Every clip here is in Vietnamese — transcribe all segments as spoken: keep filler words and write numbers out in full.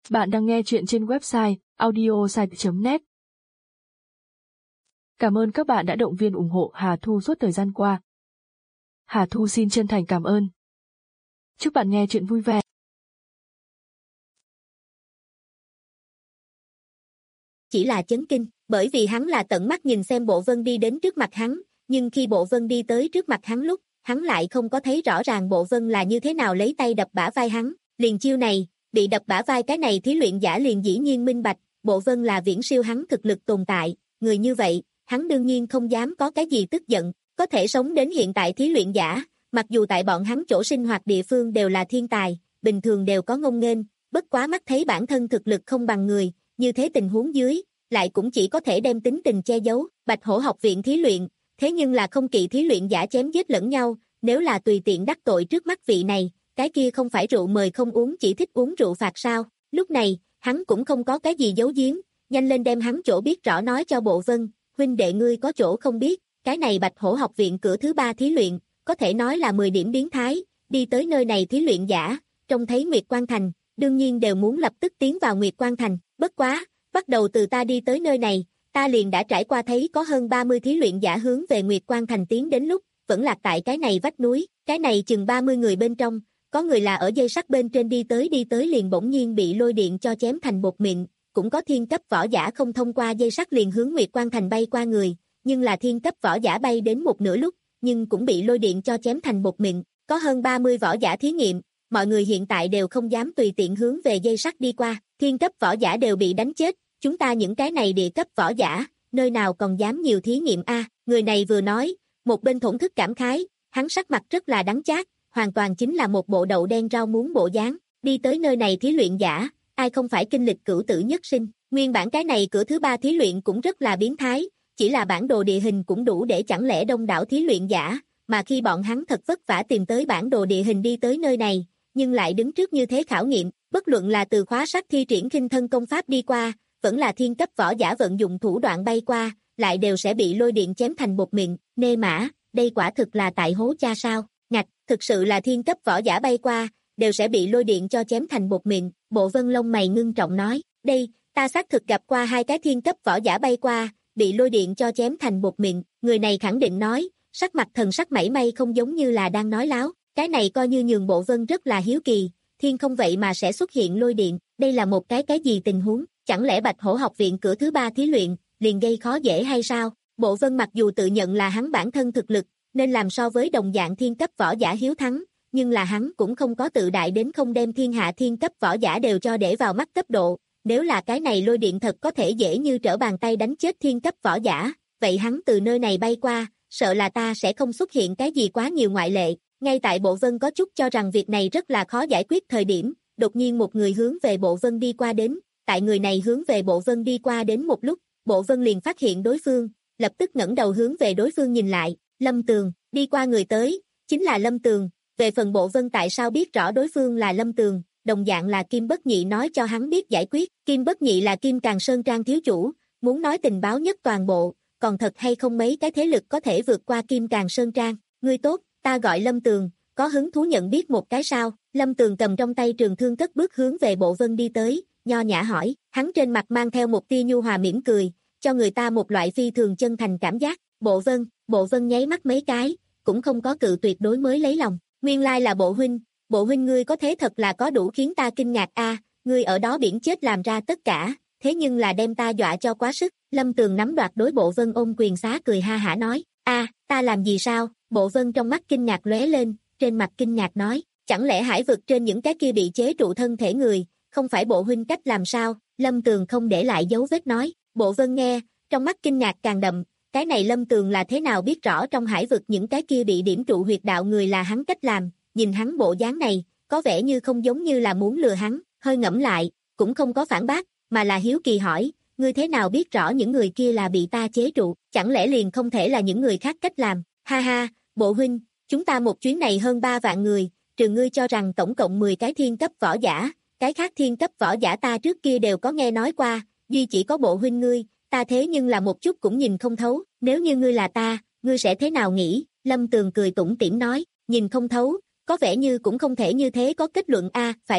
Bạn đang nghe chuyện trên website audiosite chấm net. Cảm ơn các bạn đã động viên ủng hộ Hà Thu suốt thời gian qua. Hà Thu xin chân thành cảm ơn. Chúc bạn nghe chuyện vui vẻ. Chỉ là chấn kinh, bởi vì hắn là tận mắt nhìn xem Bộ Vân đi đến trước mặt hắn, nhưng khi Bộ Vân đi tới trước mặt hắn lúc, hắn lại không có thấy rõ ràng Bộ Vân là như thế nào lấy tay đập bả vai hắn, liền chiêu này, bị đập bả vai cái này thí luyện giả liền dĩ nhiên minh bạch, Bộ Vân là viễn siêu hắn thực lực tồn tại, người như vậy, hắn đương nhiên không dám có cái gì tức giận, có thể sống đến hiện tại thí luyện giả, mặc dù tại bọn hắn chỗ sinh hoạt địa phương đều là thiên tài, bình thường đều có ngông nghênh, bất quá mắt thấy bản thân thực lực không bằng người, như thế tình huống dưới, lại cũng chỉ có thể đem tính tình che giấu, Bạch Hổ học viện thí luyện, thế nhưng là không kỵ thí luyện giả chém giết lẫn nhau, nếu là tùy tiện đắc tội trước mắt vị này, cái kia không phải rượu mời không uống chỉ thích uống rượu phạt sao, lúc này, hắn cũng không có cái gì giấu giếm, nhanh lên đem hắn chỗ biết rõ nói cho Bộ Vân, huynh đệ ngươi có chỗ không biết, cái này Bạch Hổ học viện cửa thứ ba thí luyện, có thể nói là mười điểm biến thái, đi tới nơi này thí luyện giả, trông thấy Nguyệt Quan Thành, đương nhiên đều muốn lập tức tiến vào Nguyệt Quan Thành, bất quá, bắt đầu từ ta đi tới nơi này, ta liền đã trải qua thấy có hơn ba mươi thí luyện giả hướng về Nguyệt Quan Thành tiến đến lúc, vẫn lạc tại cái này vách núi, cái này chừng ba mươi người bên trong, có người là ở dây sắt bên trên đi tới đi tới liền bỗng nhiên bị lôi điện cho chém thành bột mịn, cũng có thiên cấp võ giả không thông qua dây sắt liền hướng Nguyệt Quan Thành bay qua người, nhưng là thiên cấp võ giả bay đến một nửa lúc, nhưng cũng bị lôi điện cho chém thành bột mịn, có hơn ba mươi võ giả thí nghiệm, mọi người hiện tại đều không dám tùy tiện hướng về dây sắt đi qua, thiên cấp võ giả đều bị đánh chết, chúng ta những cái này địa cấp võ giả, nơi nào còn dám nhiều thí nghiệm a? Người này vừa nói, một bên thổn thức cảm khái, hắn sắc mặt rất là đắng chát, hoàn toàn chính là một bộ đậu đen rau muống bộ dáng, đi tới nơi này thí luyện giả, ai không phải kinh lịch cửu tử nhất sinh, nguyên bản cái này cửa thứ ba thí luyện cũng rất là biến thái, chỉ là bản đồ địa hình cũng đủ để chẳng lẽ đông đảo thí luyện giả, mà khi bọn hắn thật vất vả tìm tới bản đồ địa hình đi tới nơi này, nhưng lại đứng trước như thế khảo nghiệm, bất luận là từ khóa sắt thi triển khinh thân công pháp đi qua, vẫn là thiên cấp võ giả vận dụng thủ đoạn bay qua, lại đều sẽ bị lôi điện chém thành bột mịn, nê mã, đây quả thực là tại hố cha sao, ngạch, thực sự là thiên cấp võ giả bay qua, đều sẽ bị lôi điện cho chém thành bột mịn, Bộ Vân lông mày ngưng trọng nói, đây, ta xác thực gặp qua hai cái thiên cấp võ giả bay qua, bị lôi điện cho chém thành bột mịn, người này khẳng định nói, sắc mặt thần sắc mảy may không giống như là đang nói láo, cái này coi như nhường Bộ Vân rất là hiếu kỳ, thiên không vậy mà sẽ xuất hiện lôi điện, đây là một cái cái gì tình huống, chẳng lẽ Bạch Hổ học viện cửa thứ ba thí luyện, liền gây khó dễ hay sao? Bộ Vân mặc dù tự nhận là hắn bản thân thực lực, nên làm so với đồng dạng thiên cấp võ giả hiếu thắng, nhưng là hắn cũng không có tự đại đến không đem thiên hạ thiên cấp võ giả đều cho để vào mắt cấp độ, nếu là cái này lôi điện thật có thể dễ như trở bàn tay đánh chết thiên cấp võ giả, vậy hắn từ nơi này bay qua, sợ là ta sẽ không xuất hiện cái gì quá nhiều ngoại lệ, ngay tại Bộ Vân có chút cho rằng việc này rất là khó giải quyết thời điểm, đột nhiên một người hướng về Bộ Vân đi qua đến, tại người này hướng về Bộ Vân đi qua đến một lúc, Bộ Vân liền phát hiện đối phương, lập tức ngẩng đầu hướng về đối phương nhìn lại, Lâm Tường, đi qua người tới, chính là Lâm Tường, về phần Bộ Vân tại sao biết rõ đối phương là Lâm Tường, đồng dạng là Kim Bất Nhị nói cho hắn biết giải quyết, Kim Bất Nhị là Kim Càn Sơn Trang thiếu chủ, muốn nói tình báo nhất toàn bộ, còn thật hay không mấy cái thế lực có thể vượt qua Kim Càn Sơn Trang, ngươi tốt, ta gọi Lâm Tường, có hứng thú nhận biết một cái sao, Lâm Tường cầm trong tay trường thương cất bước hướng về Bộ Vân đi tới, nho nhã hỏi, hắn trên mặt mang theo một tia nhu hòa mỉm cười, cho người ta một loại phi thường chân thành cảm giác, Bộ Vân, Bộ Vân nháy mắt mấy cái, cũng không có cự tuyệt đối mới lấy lòng, nguyên lai là Bộ huynh, Bộ huynh ngươi có thế thật là có đủ khiến ta kinh ngạc a, ngươi ở đó biển chết làm ra tất cả, thế nhưng là đem ta dọa cho quá sức, Lâm Tường nắm đoạt đối Bộ Vân ôm quyền xá cười ha hả nói, a, ta làm gì sao, Bộ Vân trong mắt kinh ngạc lóe lên, trên mặt kinh ngạc nói, chẳng lẽ hải vực trên những cái kia bị chế trụ thân thể người, không phải Bộ huynh cách làm sao, Lâm Tường không để lại dấu vết nói, Bộ Vân nghe, trong mắt kinh ngạc càng đậm, cái này Lâm Tường là thế nào biết rõ trong hải vực những cái kia bị điểm trụ huyệt đạo người là hắn cách làm, nhìn hắn bộ dáng này, có vẻ như không giống như là muốn lừa hắn, hơi ngẫm lại, cũng không có phản bác, mà là hiếu kỳ hỏi, ngươi thế nào biết rõ những người kia là bị ta chế trụ, chẳng lẽ liền không thể là những người khác cách làm, ha ha, Bộ huynh, chúng ta một chuyến này hơn ba vạn người, trừ ngươi cho rằng tổng cộng mười cái thiên cấp võ giả, cái khác thiên cấp võ giả ta trước kia đều có nghe nói qua, duy chỉ có Bộ huynh ngươi, ta thế nhưng là một chút cũng nhìn không thấu, nếu như ngươi là ta, ngươi sẽ thế nào nghĩ, Lâm Tường cười tủm tỉm nói, nhìn không thấu, có vẻ như cũng không thể như thế có kết luận a, phải biết,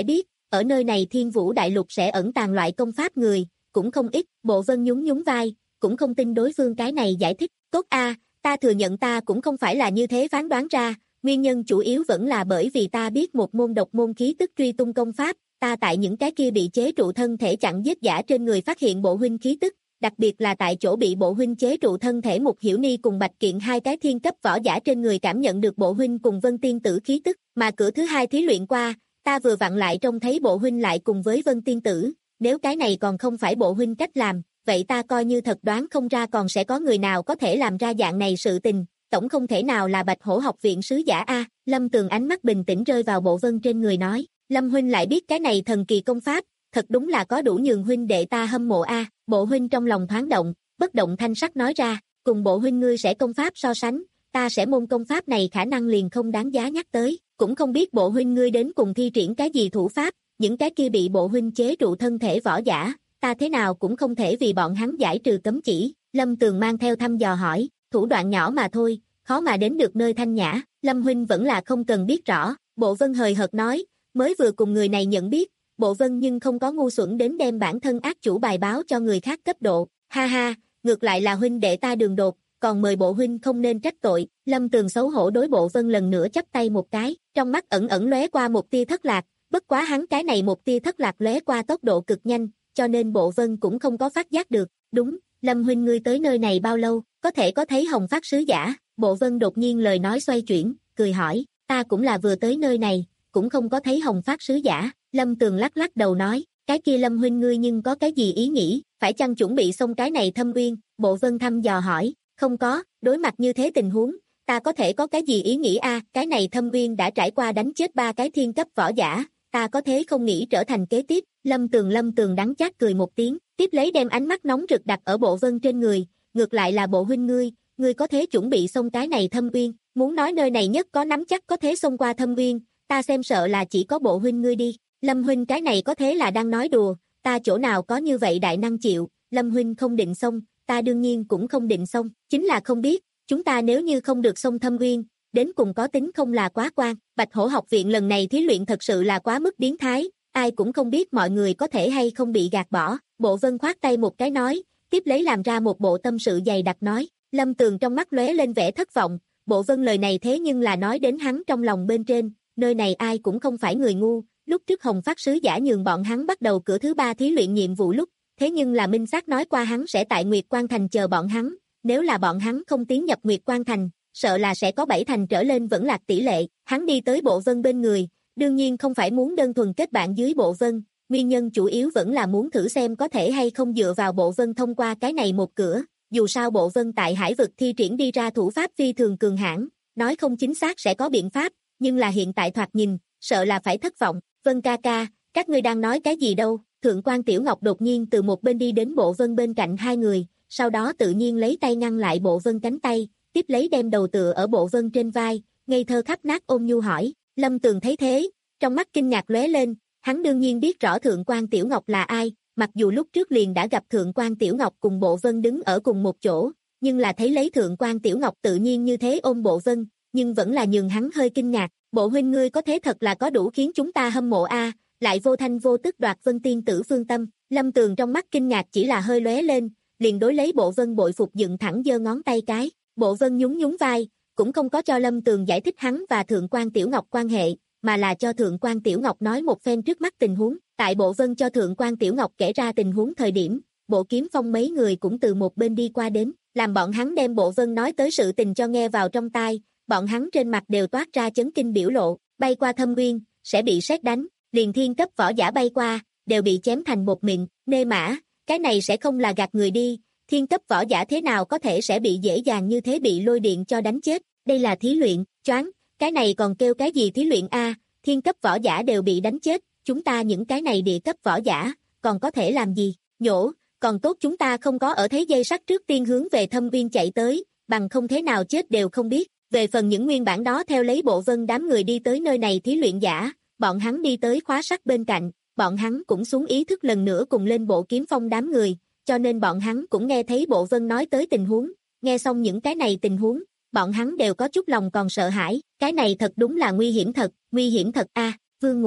ở nơi này Thiên Vũ Đại Lục sẽ ẩn tàng loại công pháp người, cũng không ít, Bộ Vân nhún nhún vai, cũng không tin đối phương cái này giải thích, tốt a, ta thừa nhận ta cũng không phải là như thế phán đoán ra, nguyên nhân chủ yếu vẫn là bởi vì ta biết một môn độc môn khí tức truy tung công pháp, ta tại những cái kia bị chế trụ thân thể chặn giết giả trên người phát hiện bộ huynh khí tức, đặc biệt là tại chỗ bị bộ huynh chế trụ thân thể Mục Hiểu Ni cùng Bạch Kiện hai cái thiên cấp võ giả trên người cảm nhận được bộ huynh cùng Vân Tiên Tử khí tức, mà cửa thứ hai thí luyện qua, ta vừa vặn lại trông thấy bộ huynh lại cùng với Vân Tiên Tử, nếu cái này còn không phải bộ huynh cách làm, vậy ta coi như thật đoán không ra còn sẽ có người nào có thể làm ra dạng này sự tình, tổng không thể nào là Bạch Hổ học viện sứ giả a. Lâm Tường ánh mắt bình tĩnh rơi vào Bộ Vân trên người nói, Lâm huynh lại biết cái này thần kỳ công pháp, thật đúng là có đủ nhường huynh đệ ta hâm mộ a. Bộ huynh trong lòng thoáng động, bất động thanh sắc nói ra, cùng bộ huynh ngươi sẽ công pháp so sánh, ta sẽ môn công pháp này khả năng liền không đáng giá nhắc tới, cũng không biết bộ huynh ngươi đến cùng thi triển cái gì thủ pháp, những cái kia bị bộ huynh chế trụ thân thể võ giả, ta thế nào cũng không thể vì bọn hắn giải trừ cấm chỉ. Lâm Tường mang theo thăm dò hỏi, thủ đoạn nhỏ mà thôi, khó mà đến được nơi thanh nhã, Lâm huynh vẫn là không cần biết rõ. Bộ Vân hời hợt nói, mới vừa cùng người này nhận biết, Bộ Vân nhưng không có ngu xuẩn đến đem bản thân ác chủ bài báo cho người khác cấp độ, ha ha, ngược lại là huynh đệ ta đường đột, còn mời bộ huynh không nên trách tội. Lâm Tường xấu hổ đối Bộ Vân lần nữa chắp tay một cái, trong mắt ẩn ẩn lóe qua một tia thất lạc, bất quá hắn cái này một tia thất lạc lóe qua tốc độ cực nhanh, cho nên Bộ Vân cũng không có phát giác được. Đúng, Lâm huynh ngươi tới nơi này bao lâu, có thể có thấy Hồng Phát sứ giả? Bộ Vân đột nhiên lời nói xoay chuyển, cười hỏi, ta cũng là vừa tới nơi này, cũng không có thấy Hồng Phát sứ giả. Lâm Tường lắc lắc đầu nói, cái kia Lâm huynh ngươi nhưng có cái gì ý nghĩ, phải chăng chuẩn bị xong cái này thâm uyên? Bộ Vân thăm dò hỏi, không có, đối mặt như thế tình huống, ta có thể có cái gì ý nghĩ a? Cái này thâm uyên đã trải qua đánh chết ba cái thiên cấp võ giả, ta có thế không nghĩ trở thành kế tiếp. Lâm Tường Lâm Tường đắng chát cười một tiếng, tiếp lấy đem ánh mắt nóng rực đặt ở Bộ Vân trên người, ngược lại là bộ huynh ngươi, ngươi có thế chuẩn bị xong cái này thâm uyên, muốn nói nơi này nhất có nắm chắc có thế xông qua thâm uyên, ta xem sợ là chỉ có bộ huynh ngươi đi. Lâm huynh cái này có thế là đang nói đùa, ta chỗ nào có như vậy đại năng chịu, Lâm huynh không định xong, ta đương nhiên cũng không định xong, chính là không biết, chúng ta nếu như không được xông thâm uyên, đến cùng có tính không là quá quan. Bạch Hổ học viện lần này thí luyện thật sự là quá mức biến thái, ai cũng không biết mọi người có thể hay không bị gạt bỏ. Bộ Vân khoát tay một cái nói, tiếp lấy làm ra một bộ tâm sự dày đặc nói. Lâm Tường trong mắt lóe lên vẻ thất vọng, Bộ Vân lời này thế nhưng là nói đến hắn trong lòng bên trên, nơi này ai cũng không phải người ngu, lúc trước Hồng Phát sứ giả nhường bọn hắn bắt đầu cửa thứ ba thí luyện nhiệm vụ lúc, thế nhưng là minh xác nói qua hắn sẽ tại Nguyệt Quan Thành chờ bọn hắn, nếu là bọn hắn không tiến nhập Nguyệt Quan Thành, sợ là sẽ có bảy thành trở lên vẫn lạc tỷ lệ. Hắn đi tới Bộ Vân bên người, đương nhiên không phải muốn đơn thuần kết bạn dưới Bộ Vân, nguyên nhân chủ yếu vẫn là muốn thử xem có thể hay không dựa vào Bộ Vân thông qua cái này một cửa, dù sao Bộ Vân tại hải vực thi triển đi ra thủ pháp phi thường cường hãn, nói không chính xác sẽ có biện pháp, nhưng là hiện tại thoạt nhìn, sợ là phải thất vọng. Vân ca ca, các ngươi đang nói cái gì đâu? Thượng quan Tiểu Ngọc đột nhiên từ một bên đi đến Bộ Vân bên cạnh hai người, sau đó tự nhiên lấy tay ngăn lại Bộ Vân cánh tay, tiếp lấy đem đầu tựa ở Bộ Vân trên vai, ngây thơ khắp nát ôm nhu hỏi. Lâm Tường thấy thế, trong mắt kinh ngạc lóe lên, hắn đương nhiên biết rõ Thượng quan Tiểu Ngọc là ai, mặc dù lúc trước liền đã gặp Thượng quan Tiểu Ngọc cùng Bộ Vân đứng ở cùng một chỗ, nhưng là thấy lấy Thượng quan Tiểu Ngọc tự nhiên như thế ôm Bộ Vân, nhưng vẫn là nhường hắn hơi kinh ngạc. Bộ huynh ngươi có thế thật là có đủ khiến chúng ta hâm mộ a, lại vô thanh vô tức đoạt Vân Tiên Tử phương tâm. Lâm Tường trong mắt kinh ngạc chỉ là hơi lóe lên, liền đối lấy Bộ Vân bội phục dựng thẳng giơ ngón tay cái. Bộ Vân nhún nhún vai, cũng không có cho Lâm Tường giải thích hắn và Thượng quan Tiểu Ngọc quan hệ, mà là cho Thượng quan Tiểu Ngọc nói một phen trước mắt tình huống. Tại Bộ Vân cho Thượng quan Tiểu Ngọc kể ra tình huống thời điểm, Bộ Kiếm Phong mấy người cũng từ một bên đi qua đến, làm bọn hắn đem Bộ Vân nói tới sự tình cho nghe vào trong tai, bọn hắn trên mặt đều toát ra chấn kinh biểu lộ. Bay qua thâm uyên, sẽ bị sét đánh, liền thiên cấp võ giả bay qua, đều bị chém thành một mịn. Nê mã, cái này sẽ không là gạt người đi, thiên cấp võ giả thế nào có thể sẽ bị dễ dàng như thế bị lôi điện cho đánh chết, đây là thí luyện. Choáng, cái này còn kêu cái gì thí luyện a, thiên cấp võ giả đều bị đánh chết, chúng ta những cái này địa cấp võ giả, còn có thể làm gì? Nhổ, còn tốt chúng ta không có ở thế dây sắt trước tiên hướng về thâm uyên chạy tới, bằng không thế nào chết đều không biết. Về phần những nguyên bản đó theo lấy Bộ Vân đám người đi tới nơi này thí luyện giả, bọn hắn đi tới khóa sắt bên cạnh, bọn hắn cũng xuống ý thức lần nữa cùng lên Bộ Kiếm Phong đám người, cho nên bọn hắn cũng nghe thấy Bộ Vân nói tới tình huống, nghe xong những cái này tình huống, bọn hắn đều có chút lòng còn sợ hãi, cái này thật đúng là nguy hiểm thật, nguy hiểm thật a. Vương Ngũ,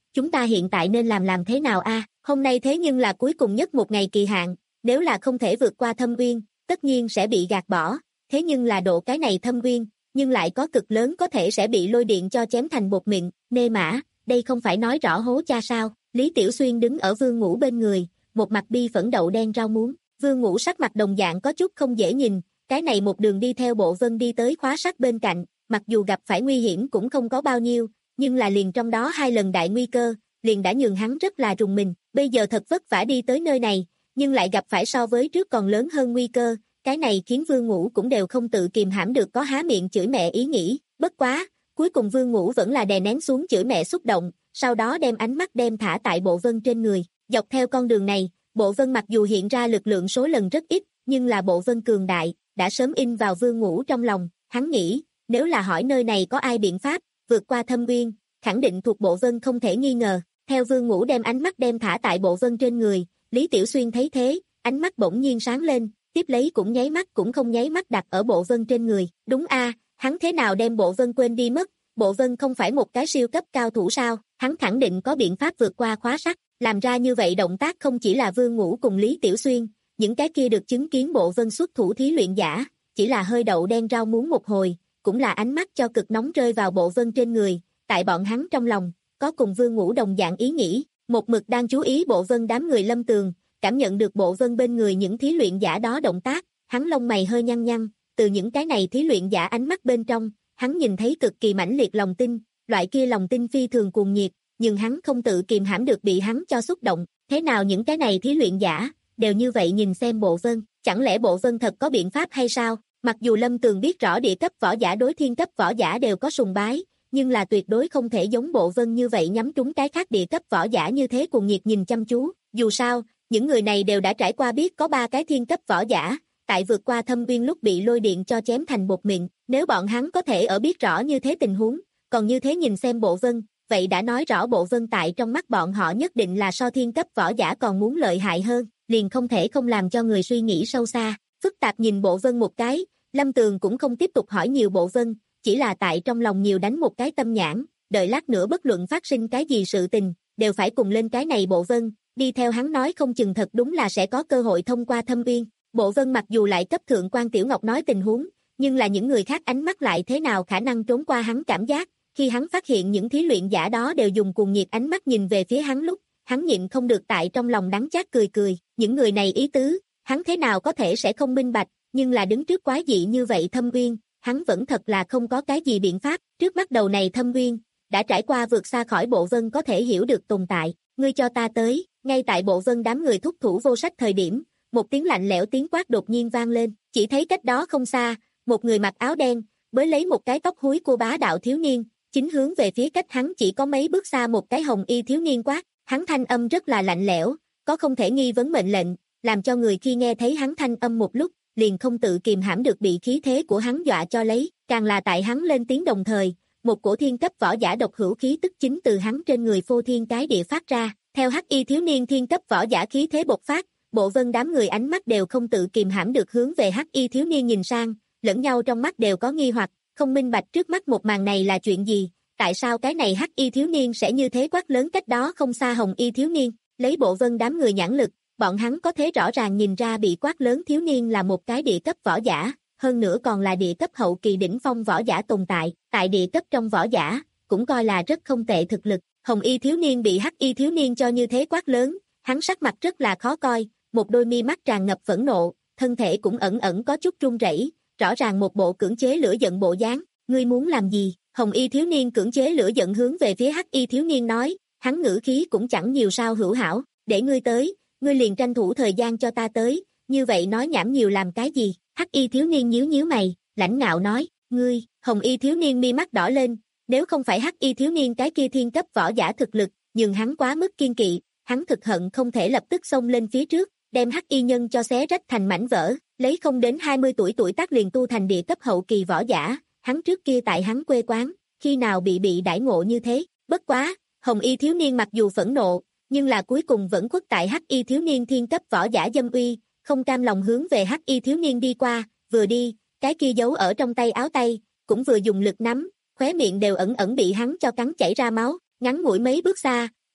chúng ta hiện tại nên làm làm thế nào a? Hôm nay thế nhưng là cuối cùng nhất một ngày kỳ hạn, nếu là không thể vượt qua thâm uyên, tất nhiên sẽ bị gạt bỏ, thế nhưng là độ cái này thâm uyên, nhưng lại có cực lớn có thể sẽ bị lôi điện cho chém thành bột mịn, nê mã, đây không phải nói rõ hố cha sao? Lý Tiểu Xuyên đứng ở Vương Ngũ bên người, một mặt bi phẫn đậu đen rau muống, Vương Ngũ sắc mặt đồng dạng có chút không dễ nhìn, cái này một đường đi theo Bộ Vân đi tới khóa sắt bên cạnh, mặc dù gặp phải nguy hiểm cũng không có bao nhiêu, nhưng là liền trong đó hai lần đại nguy cơ, liền đã nhường hắn rất là rùng mình, bây giờ thật vất vả đi tới nơi này, nhưng lại gặp phải so với trước còn lớn hơn nguy cơ, cái này khiến Vương Ngũ cũng đều không tự kìm hãm được có há miệng chửi mẹ ý nghĩ, bất quá, cuối cùng Vương Ngũ vẫn là đè nén xuống chửi mẹ xúc động, sau đó đem ánh mắt đem thả tại Bộ Vân trên người, dọc theo con đường này, Bộ Vân mặc dù hiện ra lực lượng số lần rất ít, nhưng là Bộ Vân cường đại, đã sớm in vào Vương Ngũ trong lòng, hắn nghĩ, nếu là hỏi nơi này có ai biện pháp, vượt qua thâm uyên, khẳng định thuộc Bộ Vân không thể nghi ngờ, theo Vương Ngũ đem ánh mắt đem thả tại Bộ Vân trên người, Lý Tiểu Xuyên thấy thế, ánh mắt bỗng nhiên sáng lên, tiếp lấy cũng nháy mắt cũng không nháy mắt đặt ở Bộ Vân trên người, đúng a, hắn thế nào đem Bộ Vân quên đi mất, Bộ Vân không phải một cái siêu cấp cao thủ sao, hắn khẳng định có biện pháp vượt qua khóa sắt, làm ra như vậy động tác không chỉ là Vương Ngũ cùng Lý Tiểu Xuyên, những cái kia được chứng kiến Bộ Vân xuất thủ thí luyện giả, chỉ là hơi đậu đen rau muống một hồi, cũng là ánh mắt cho cực nóng rơi vào Bộ Vân trên người, tại bọn hắn trong lòng, có cùng Vương Ngũ đồng dạng ý nghĩ, một mực đang chú ý Bộ Vân đám người Lâm Tường, cảm nhận được Bộ Vân bên người những thí luyện giả đó động tác, hắn lông mày hơi nhăn nhăn, từ những cái này thí luyện giả ánh mắt bên trong, hắn nhìn thấy cực kỳ mãnh liệt lòng tin, loại kia lòng tin phi thường cuồng nhiệt, nhưng hắn không tự kìm hãm được bị hắn cho xúc động, thế nào những cái này thí luyện giả, đều như vậy nhìn xem Bộ Vân, chẳng lẽ Bộ Vân thật có biện pháp hay sao? Mặc dù Lâm Tường biết rõ địa cấp võ giả đối thiên cấp võ giả đều có sùng bái, nhưng là tuyệt đối không thể giống Bộ Vân như vậy nhắm trúng cái khác địa cấp võ giả như thế cuồng nhiệt nhìn chăm chú, dù sao, những người này đều đã trải qua biết có ba cái thiên cấp võ giả, tại vượt qua thâm uyên lúc bị lôi điện cho chém thành bột mịn, nếu bọn hắn có thể ở biết rõ như thế tình huống, còn như thế nhìn xem Bộ Vân, vậy đã nói rõ Bộ Vân tại trong mắt bọn họ nhất định là so thiên cấp võ giả còn muốn lợi hại hơn, liền không thể không làm cho người suy nghĩ sâu xa, phức tạp nhìn Bộ Vân một cái, Lâm Tường cũng không tiếp tục hỏi nhiều Bộ Vân, chỉ là tại trong lòng nhiều đánh một cái tâm nhãn, đợi lát nữa bất luận phát sinh cái gì sự tình, đều phải cùng lên cái này Bộ Vân, đi theo hắn nói không chừng thật đúng là sẽ có cơ hội thông qua thâm uyên. Bộ Vân mặc dù lại cấp thượng quan Tiểu Ngọc nói tình huống, nhưng là những người khác ánh mắt lại thế nào khả năng trốn qua hắn cảm giác, khi hắn phát hiện những thí luyện giả đó đều dùng cuồng nhiệt ánh mắt nhìn về phía hắn lúc, hắn nhịn không được tại trong lòng đắng chát cười cười, những người này ý tứ, hắn thế nào có thể sẽ không minh bạch, nhưng là đứng trước quái dị như vậy thâm uyên, hắn vẫn thật là không có cái gì biện pháp, trước mắt đầu này thâm uyên, đã trải qua vượt xa khỏi Bộ Vân có thể hiểu được tồn tại, ngươi cho ta tới, ngay tại Bộ Vân đám người thúc thủ vô sách thời điểm, một tiếng lạnh lẽo tiếng quát đột nhiên vang lên, chỉ thấy cách đó không xa, một người mặc áo đen, bới lấy một cái tóc húi của bá đạo thiếu niên, chính hướng về phía cách hắn chỉ có mấy bước xa một cái hồng y thiếu niên quát, hắn thanh âm rất là lạnh lẽo, có không thể nghi vấn mệnh lệnh, làm cho người khi nghe thấy hắn thanh âm một lúc, liền không tự kìm hãm được bị khí thế của hắn dọa cho lấy, càng là tại hắn lên tiếng đồng thời, một cổ thiên cấp võ giả độc hữu khí tức chính từ hắn trên người phô thiên cái địa phát ra, theo hắc y thiếu niên thiên cấp võ giả khí thế bộc phát, Bộ Vân đám người ánh mắt đều không tự kìm hãm được hướng về hắc y thiếu niên nhìn sang, lẫn nhau trong mắt đều có nghi hoặc, không minh bạch trước mắt một màn này là chuyện gì, tại sao cái này hắc y thiếu niên sẽ như thế quát lớn cách đó không xa hồng y thiếu niên, lấy Bộ Vân đám người nhãn lực, bọn hắn có thể rõ ràng nhìn ra bị quát lớn thiếu niên là một cái địa cấp võ giả, hơn nữa còn là địa cấp hậu kỳ đỉnh phong võ giả tồn tại, tại địa cấp trong võ giả, cũng coi là rất không tệ thực lực, hồng y thiếu niên bị hắc y thiếu niên cho như thế quát lớn, hắn sắc mặt rất là khó coi, một đôi mi mắt tràn ngập phẫn nộ, thân thể cũng ẩn ẩn có chút run rẩy, rõ ràng một bộ cưỡng chế lửa giận bộ dáng, ngươi muốn làm gì? Hồng y thiếu niên cưỡng chế lửa giận hướng về phía hắc y thiếu niên nói, hắn ngữ khí cũng chẳng nhiều sao hữu hảo, để ngươi tới, ngươi liền tranh thủ thời gian cho ta tới, như vậy nói nhảm nhiều làm cái gì? Hắc y thiếu niên nhíu nhíu mày, lãnh ngạo nói, ngươi, hồng y thiếu niên mi mắt đỏ lên, nếu không phải hắc y thiếu niên cái kia thiên cấp võ giả thực lực, nhưng hắn quá mức kiên kỵ, hắn thực hận không thể lập tức xông lên phía trước, đem hắc y nhân cho xé rách thành mảnh vỡ, lấy không đến hai mươi tuổi tuổi tác liền tu thành địa cấp hậu kỳ võ giả, hắn trước kia tại hắn quê quán, khi nào bị bị đãi ngộ như thế, bất quá, hồng y thiếu niên mặc dù phẫn nộ, nhưng là cuối cùng vẫn khuất tại hắc y thiếu niên thiên cấp võ giả dâm uy, không cam lòng hướng về hắc y thiếu niên đi qua, vừa đi, cái kia giấu ở trong tay áo tay, cũng vừa dùng lực nắm, khóe miệng đều ẩn ẩn bị hắn cho cắn chảy ra máu, ngắn ngủi mấy bước xa,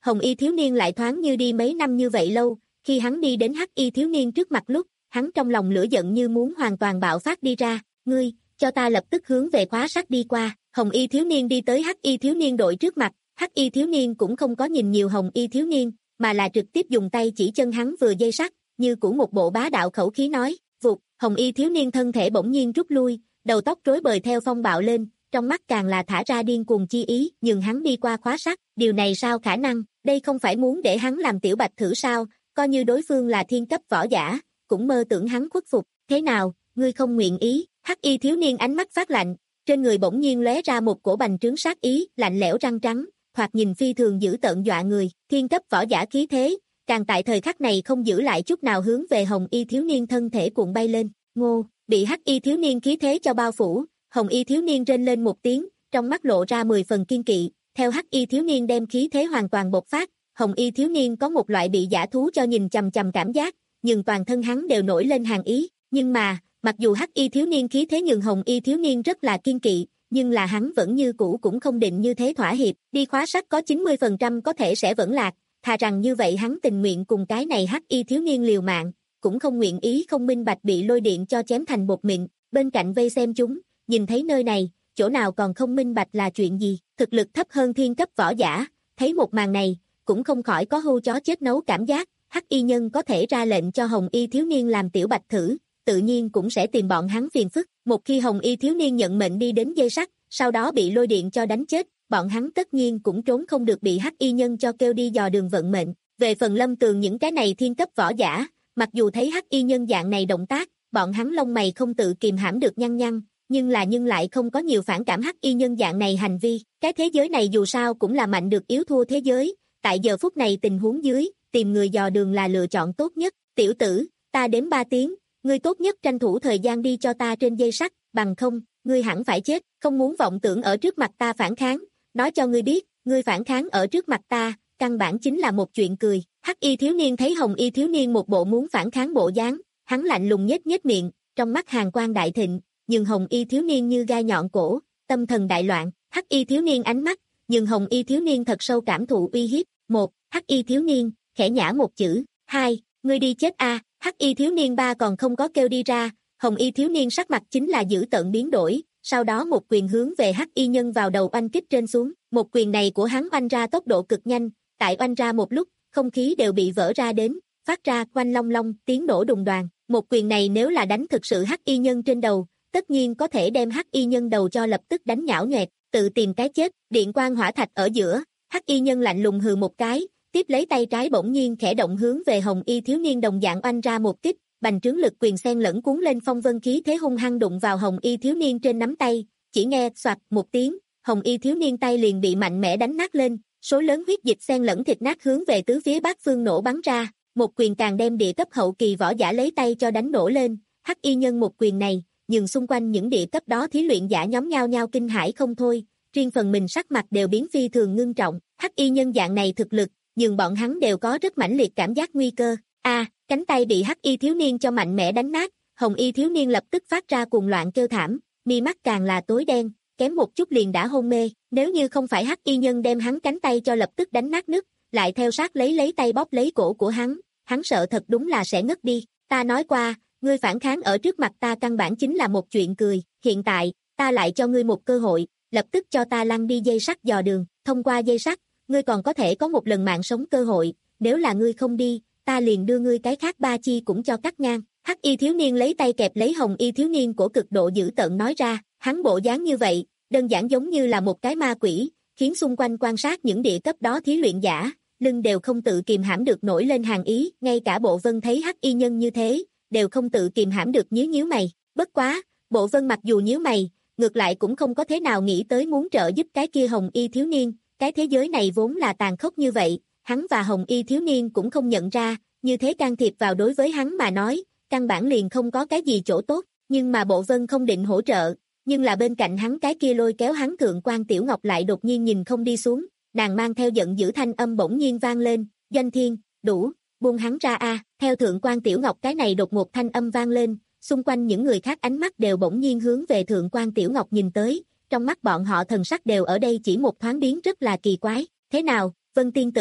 Hồng y thiếu niên lại thoáng như đi mấy năm như vậy lâu, khi hắn đi đến hắc y thiếu niên trước mặt lúc, hắn trong lòng lửa giận như muốn hoàn toàn bạo phát đi ra, ngươi, cho ta lập tức hướng về khóa sắt đi qua. Hồng y thiếu niên đi tới hắc y thiếu niên đội trước mặt, hắc y thiếu niên cũng không có nhìn nhiều hồng y thiếu niên, mà là trực tiếp dùng tay chỉ chân hắn vừa dây sắt, như của một bộ bá đạo khẩu khí nói, vụt, hồng y thiếu niên thân thể bỗng nhiên rút lui, đầu tóc rối bời theo phong bạo lên, trong mắt càng là thả ra điên cuồng chi ý, nhưng hắn đi qua khóa sắt, điều này sao khả năng, đây không phải muốn để hắn làm tiểu bạch thử sao, coi như đối phương là thiên cấp võ giả, cũng mơ tưởng hắn khuất phục, thế nào, ngươi không nguyện ý, hắc y thiếu niên ánh mắt phát lạnh, trên người bỗng nhiên lóe ra một cổ bành trướng sát ý, lạnh lẽo răng trắng, thoạt nhìn phi thường dữ tợn dọa người, thiên cấp võ giả khí thế, càng tại thời khắc này không giữ lại chút nào hướng về hồng y thiếu niên thân thể cuộn bay lên, ngô, bị hắc y thiếu niên khí thế cho bao phủ, hồng y thiếu niên rên lên một tiếng, trong mắt lộ ra mười phần kiên kỵ, theo hắc y thiếu niên đem khí thế hoàn toàn bộc phát, hồng y thiếu niên có một loại bị giả thú cho nhìn chằm chằm cảm giác, nhưng toàn thân hắn đều nổi lên hàn ý, nhưng mà, mặc dù hắc y thiếu niên khí thế nhường hồng y thiếu niên rất là kiên kỵ, nhưng là hắn vẫn như cũ cũng không định như thế thỏa hiệp, đi khóa sắt có chín mươi phần trăm có thể sẽ vẫn lạc, thà rằng như vậy hắn tình nguyện cùng cái này hắc y thiếu niên liều mạng, cũng không nguyện ý không minh bạch bị lôi điện cho chém thành bột mịn, bên cạnh vây xem chúng, nhìn thấy nơi này, chỗ nào còn không minh bạch là chuyện gì, thực lực thấp hơn thiên cấp võ giả, thấy một màn này, cũng không khỏi có hưu chó chết nấu cảm giác, hắc y nhân có thể ra lệnh cho hồng y thiếu niên làm tiểu bạch thử, tự nhiên cũng sẽ tìm bọn hắn phiền phức, một khi hồng y thiếu niên nhận mệnh đi đến dây sắt, sau đó bị lôi điện cho đánh chết, bọn hắn tất nhiên cũng trốn không được bị hắc y nhân cho kêu đi dò đường vận mệnh. Về phần Lâm Tường những cái này thiên cấp võ giả, mặc dù thấy hắc y nhân dạng này động tác, bọn hắn lông mày không tự kìm hãm được nhăn nhăn, nhưng là nhưng lại không có nhiều phản cảm hắc y nhân dạng này hành vi, cái thế giới này dù sao cũng là mạnh được yếu thua thế giới, tại giờ phút này tình huống dưới, tìm người dò đường là lựa chọn tốt nhất, tiểu tử, ta đếm ba tiếng, ngươi tốt nhất tranh thủ thời gian đi cho ta trên dây sắt, bằng không, ngươi hẳn phải chết, không muốn vọng tưởng ở trước mặt ta phản kháng, nói cho ngươi biết, ngươi phản kháng ở trước mặt ta, căn bản chính là một chuyện cười, hắc y thiếu niên thấy hồng y thiếu niên một bộ muốn phản kháng bộ dáng, hắn lạnh lùng nhếch nhếch miệng, trong mắt hàn quang đại thịnh, nhưng hồng y thiếu niên như gai nhọn cổ, tâm thần đại loạn, hắc y thiếu niên ánh mắt, nhưng hồng y thiếu niên thật sâu cảm thụ uy hiếp, một, hắc y thiếu niên, khẽ nhả một chữ, hai, ngươi đi chết a, hắc y thiếu niên ba còn không có kêu đi ra, hồng y thiếu niên sắc mặt chính là dữ tợn biến đổi, sau đó một quyền hướng về hắc y nhân vào đầu oanh kích trên xuống, một quyền này của hắn oanh ra tốc độ cực nhanh, tại oanh ra một lúc, không khí đều bị vỡ ra đến, phát ra oanh long long, tiếng nổ đùng đoàn, một quyền này nếu là đánh thực sự hắc y nhân trên đầu, tất nhiên có thể đem hắc y nhân đầu cho lập tức đánh nhão nhoẹt, tự tìm cái chết, điện quang hỏa thạch ở giữa, hắc y nhân lạnh lùng hừ một cái, tiếp lấy tay trái bỗng nhiên khẽ động hướng về hồng y thiếu niên đồng dạng oanh ra một kích, bành trướng lực quyền xen lẫn cuốn lên phong vân khí thế hung hăng đụng vào hồng y thiếu niên trên nắm tay, chỉ nghe xoạt một tiếng, hồng y thiếu niên tay liền bị mạnh mẽ đánh nát lên, số lớn huyết dịch xen lẫn thịt nát hướng về tứ phía bát phương nổ bắn ra, một quyền càng đem địa cấp hậu kỳ võ giả lấy tay cho đánh nổ lên, hắc y nhân một quyền này, nhưng xung quanh những địa cấp đó thí luyện giả nhóm nhao nhao kinh hãi không thôi, riêng phần mình sắc mặt đều biến phi thường ngưng trọng, hắc y nhân dạng này thực lực, nhưng bọn hắn đều có rất mãnh liệt cảm giác nguy cơ. A, à, cánh tay bị hắc y thiếu niên cho mạnh mẽ đánh nát, hồng y thiếu niên lập tức phát ra cuồng loạn kêu thảm, mi mắt càng là tối đen, kém một chút liền đã hôn mê, nếu như không phải hắc y nhân đem hắn cánh tay cho lập tức đánh nát nứt, lại theo sát lấy lấy tay bóp lấy cổ của hắn, hắn sợ thật đúng là sẽ ngất đi. Ta nói qua, ngươi phản kháng ở trước mặt ta căn bản chính là một chuyện cười, hiện tại, ta lại cho ngươi một cơ hội, lập tức cho ta lăn đi dây sắt dò đường, thông qua dây sắt, ngươi còn có thể có một lần mạng sống cơ hội, nếu là ngươi không đi, ta liền đưa ngươi cái khác ba chi cũng cho cắt ngang. Hắc y thiếu niên lấy tay kẹp lấy hồng y thiếu niên của cực độ dữ tợn nói ra, hắn bộ dáng như vậy, đơn giản giống như là một cái ma quỷ, khiến xung quanh quan sát những địa cấp đó thí luyện giả, lưng đều không tự kìm hãm được nổi lên hàn ý, ngay cả Bộ Vân thấy hắc y nhân như thế, đều không tự kìm hãm được nhíu nhíu mày, bất quá, Bộ Vân mặc dù nhíu mày, ngược lại cũng không có thế nào nghĩ tới muốn trợ giúp cái kia hồng y thiếu niên, cái thế giới này vốn là tàn khốc như vậy, hắn và hồng y thiếu niên cũng không nhận ra, như thế can thiệp vào đối với hắn mà nói, căn bản liền không có cái gì chỗ tốt, nhưng mà Bộ Vân không định hỗ trợ, nhưng là bên cạnh hắn cái kia lôi kéo hắn thượng quan Tiểu Ngọc lại đột nhiên nhìn không đi xuống, nàng mang theo giận dữ thanh âm bỗng nhiên vang lên, Doanh Thiên, đủ, buông hắn ra a. Theo thượng quan Tiểu Ngọc cái này đột ngột thanh âm vang lên, xung quanh những người khác ánh mắt đều bỗng nhiên hướng về thượng quan Tiểu Ngọc nhìn tới, trong mắt bọn họ thần sắc đều ở đây chỉ một thoáng biến rất là kỳ quái, thế nào, Vân tiên tử,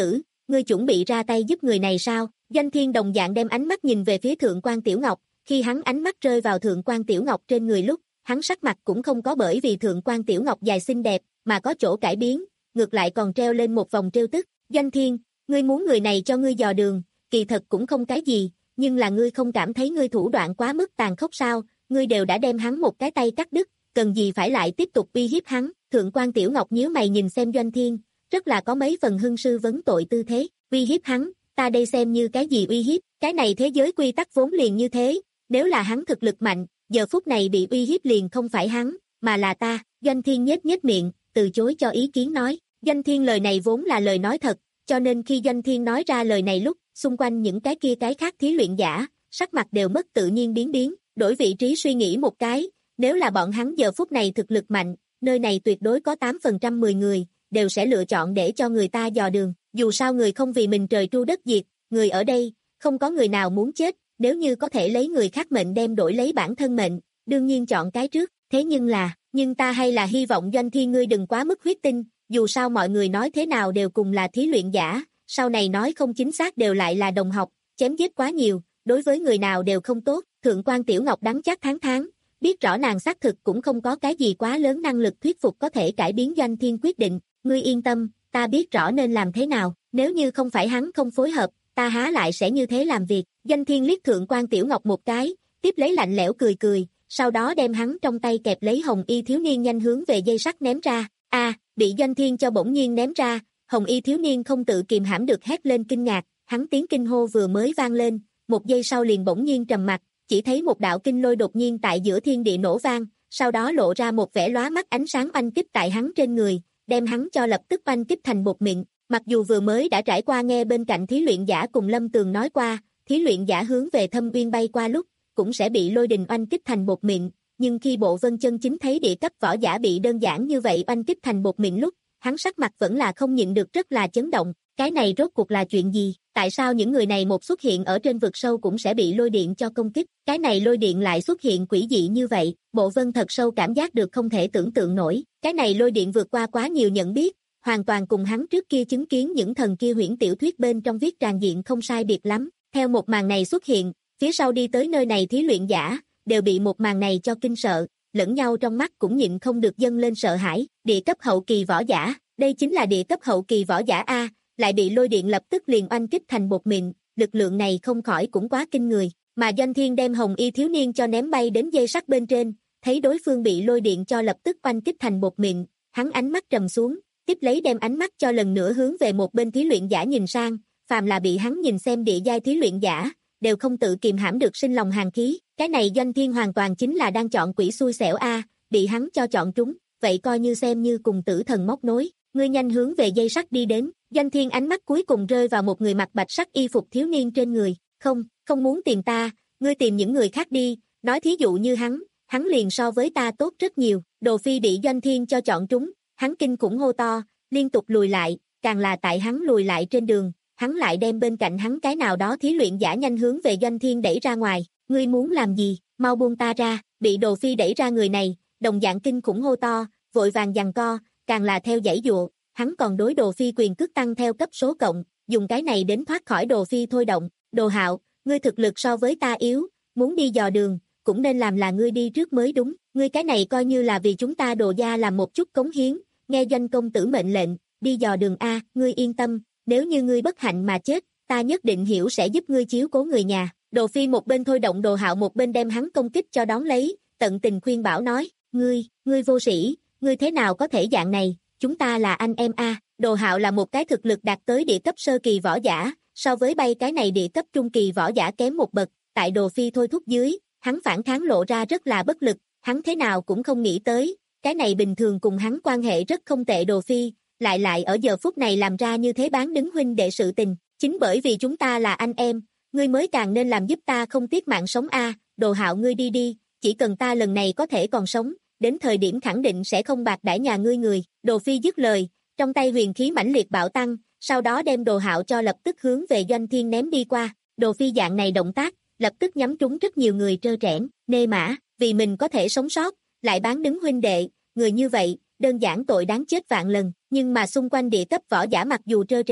ngươi chuẩn bị ra tay giúp người này sao? Doanh Thiên đồng dạng đem ánh mắt nhìn về phía Thượng quan Tiểu Ngọc, khi hắn ánh mắt rơi vào Thượng quan Tiểu Ngọc trên người lúc, hắn sắc mặt cũng không có bởi vì Thượng quan Tiểu Ngọc dài xinh đẹp, mà có chỗ cải biến, ngược lại còn treo lên một vòng trêu tức. Doanh Thiên, ngươi muốn người này cho ngươi dò đường, kỳ thật cũng không cái gì, nhưng là ngươi không cảm thấy ngươi thủ đoạn quá mức tàn khốc sao, ngươi đều đã đem hắn một cái tay cắt đứt, cần gì phải lại tiếp tục uy hiếp hắn? Thượng quan Tiểu Ngọc nhíu mày nhìn xem Doanh Thiên, rất là có mấy phần hưng sư vấn tội tư thế, uy hiếp hắn, ta đây xem như cái gì uy hiếp, cái này thế giới quy tắc vốn liền như thế, nếu là hắn thực lực mạnh, giờ phút này bị uy hiếp liền không phải hắn, mà là ta. Doanh Thiên nhếch nhếch miệng, từ chối cho ý kiến nói, Doanh Thiên lời này vốn là lời nói thật, cho nên khi Doanh Thiên nói ra lời này lúc, xung quanh những cái kia cái khác thí luyện giả, sắc mặt đều mất tự nhiên biến biến, đổi vị trí suy nghĩ một cái, nếu là bọn hắn giờ phút này thực lực mạnh, nơi này tuyệt đối có tám phần trăm mười người, đều sẽ lựa chọn để cho người ta dò đường, dù sao người không vì mình trời tru đất diệt, người ở đây, không có người nào muốn chết, nếu như có thể lấy người khác mệnh đem đổi lấy bản thân mệnh, đương nhiên chọn cái trước, thế nhưng là, nhưng ta hay là hy vọng Doanh Thiên ngươi đừng quá mức huyết tinh, dù sao mọi người nói thế nào đều cùng là thí luyện giả, sau này nói không chính xác đều lại là đồng học, chém giết quá nhiều, đối với người nào đều không tốt. Thượng quan Tiểu Ngọc đắng chát tháng tháng, biết rõ nàng xác thực cũng không có cái gì quá lớn năng lực thuyết phục có thể cải biến Doanh Thiên quyết định, ngươi yên tâm, ta biết rõ nên làm thế nào, nếu như không phải hắn không phối hợp, ta há lại sẽ như thế làm việc. Doanh Thiên liếc Thượng quan Tiểu Ngọc một cái, tiếp lấy lạnh lẽo cười cười, sau đó đem hắn trong tay kẹp lấy hồng y thiếu niên nhanh hướng về dây sắt ném ra. A, à, bị Doanh Thiên cho bỗng nhiên ném ra, hồng y thiếu niên không tự kìm hãm được hét lên kinh ngạc, hắn tiếng kinh hô vừa mới vang lên, một giây sau liền bỗng nhiên trầm mặt, chỉ thấy một đạo kinh lôi đột nhiên tại giữa thiên địa nổ vang, sau đó lộ ra một vẻ lóa mắt ánh sáng oanh kích tại hắn trên người, đem hắn cho lập tức oanh kích thành bột mịn. Mặc dù vừa mới đã trải qua nghe bên cạnh thí luyện giả cùng Lâm Tường nói qua, thí luyện giả hướng về thâm uyên bay qua lúc, cũng sẽ bị lôi đình oanh kích thành bột mịn, nhưng khi Bộ Vân chân chính thấy địa cấp võ giả bị đơn giản như vậy oanh kích thành bột mịn lúc, hắn sắc mặt vẫn là không nhịn được rất là chấn động, cái này rốt cuộc là chuyện gì, tại sao những người này một xuất hiện ở trên vực sâu cũng sẽ bị lôi điện cho công kích, cái này lôi điện lại xuất hiện quỷ dị như vậy, Bộ Vân thật sâu cảm giác được không thể tưởng tượng nổi, cái này lôi điện vượt qua quá nhiều nhận biết, hoàn toàn cùng hắn trước kia chứng kiến những thần kia huyễn tiểu thuyết bên trong viết tràn diện không sai biệt lắm, theo một màn này xuất hiện, phía sau đi tới nơi này thí luyện giả, đều bị một màn này cho kinh sợ, lẫn nhau trong mắt cũng nhịn không được dâng lên sợ hãi, địa cấp hậu kỳ võ giả, đây chính là địa cấp hậu kỳ võ giả A, lại bị lôi điện lập tức liền oanh kích thành bột mịn, lực lượng này không khỏi cũng quá kinh người, mà Doanh Thiên đem hồng y thiếu niên cho ném bay đến dây sắt bên trên, thấy đối phương bị lôi điện cho lập tức oanh kích thành bột mịn, hắn ánh mắt trầm xuống, tiếp lấy đem ánh mắt cho lần nữa hướng về một bên thí luyện giả nhìn sang, phàm là bị hắn nhìn xem địa giai thí luyện giả, đều không tự kìm hãm được sinh lòng hàn khí, cái này Doanh Thiên hoàn toàn chính là đang chọn quỷ xui xẻo A, bị hắn cho chọn trúng, vậy coi như xem như cùng tử thần móc nối, ngươi nhanh hướng về dây sắt đi đến. Doanh Thiên ánh mắt cuối cùng rơi vào một người mặc bạch sắc y phục thiếu niên trên người, không, không muốn tìm ta, ngươi tìm những người khác đi, nói thí dụ như hắn, hắn liền so với ta tốt rất nhiều, Đồ Phi bị Doanh Thiên cho chọn trúng, hắn kinh khủng hô to, liên tục lùi lại, càng là tại hắn lùi lại trên đường, hắn lại đem bên cạnh hắn cái nào đó thí luyện giả nhanh hướng về Doanh Thiên đẩy ra ngoài, ngươi muốn làm gì, mau buông ta ra, bị Đồ Phi đẩy ra người này, đồng dạng kinh khủng hô to, vội vàng giằng co, càng là theo dãy dụa, hắn còn đối Đồ Phi quyền cước tăng theo cấp số cộng, dùng cái này đến thoát khỏi Đồ Phi thôi động, Đồ Hạo, ngươi thực lực so với ta yếu, muốn đi dò đường, cũng nên làm là ngươi đi trước mới đúng, ngươi cái này coi như là vì chúng ta Đồ gia làm một chút cống hiến, nghe Doanh công tử mệnh lệnh, đi dò đường A, ngươi yên tâm, nếu như ngươi bất hạnh mà chết, ta nhất định hiểu sẽ giúp ngươi chiếu cố người nhà. Đồ Phi một bên thôi động Đồ Hạo một bên đem hắn công kích cho đón lấy, tận tình khuyên bảo nói, ngươi, ngươi vô sĩ, ngươi thế nào có thể dạng này, chúng ta là anh em A. Đồ Hạo là một cái thực lực đạt tới địa cấp sơ kỳ võ giả, so với bay cái này địa cấp trung kỳ võ giả kém một bậc, tại Đồ Phi thôi thúc dưới, hắn phản kháng lộ ra rất là bất lực, hắn thế nào cũng không nghĩ tới, cái này bình thường cùng hắn quan hệ rất không tệ Đồ Phi, lại lại ở giờ phút này làm ra như thế bán đứng huynh đệ sự tình, chính bởi vì chúng ta là anh em, ngươi mới càng nên làm giúp ta không tiếc mạng sống A. Đồ Hạo ngươi đi đi, chỉ cần ta lần này có thể còn sống, đến thời điểm khẳng định sẽ không bạc đãi nhà ngươi người. Đồ Phi dứt lời, trong tay huyền khí mãnh liệt bạo tăng, sau đó đem Đồ Hạo cho lập tức hướng về Doanh Thiên ném đi qua. Đồ Phi dạng này động tác, lập tức nhắm trúng rất nhiều người trơ trẽn, nê mã, vì mình có thể sống sót, lại bán đứng huynh đệ, người như vậy, đơn giản tội đáng chết vạn lần, nhưng mà xung quanh địa cấp võ giả mặc dù trơ trẽn,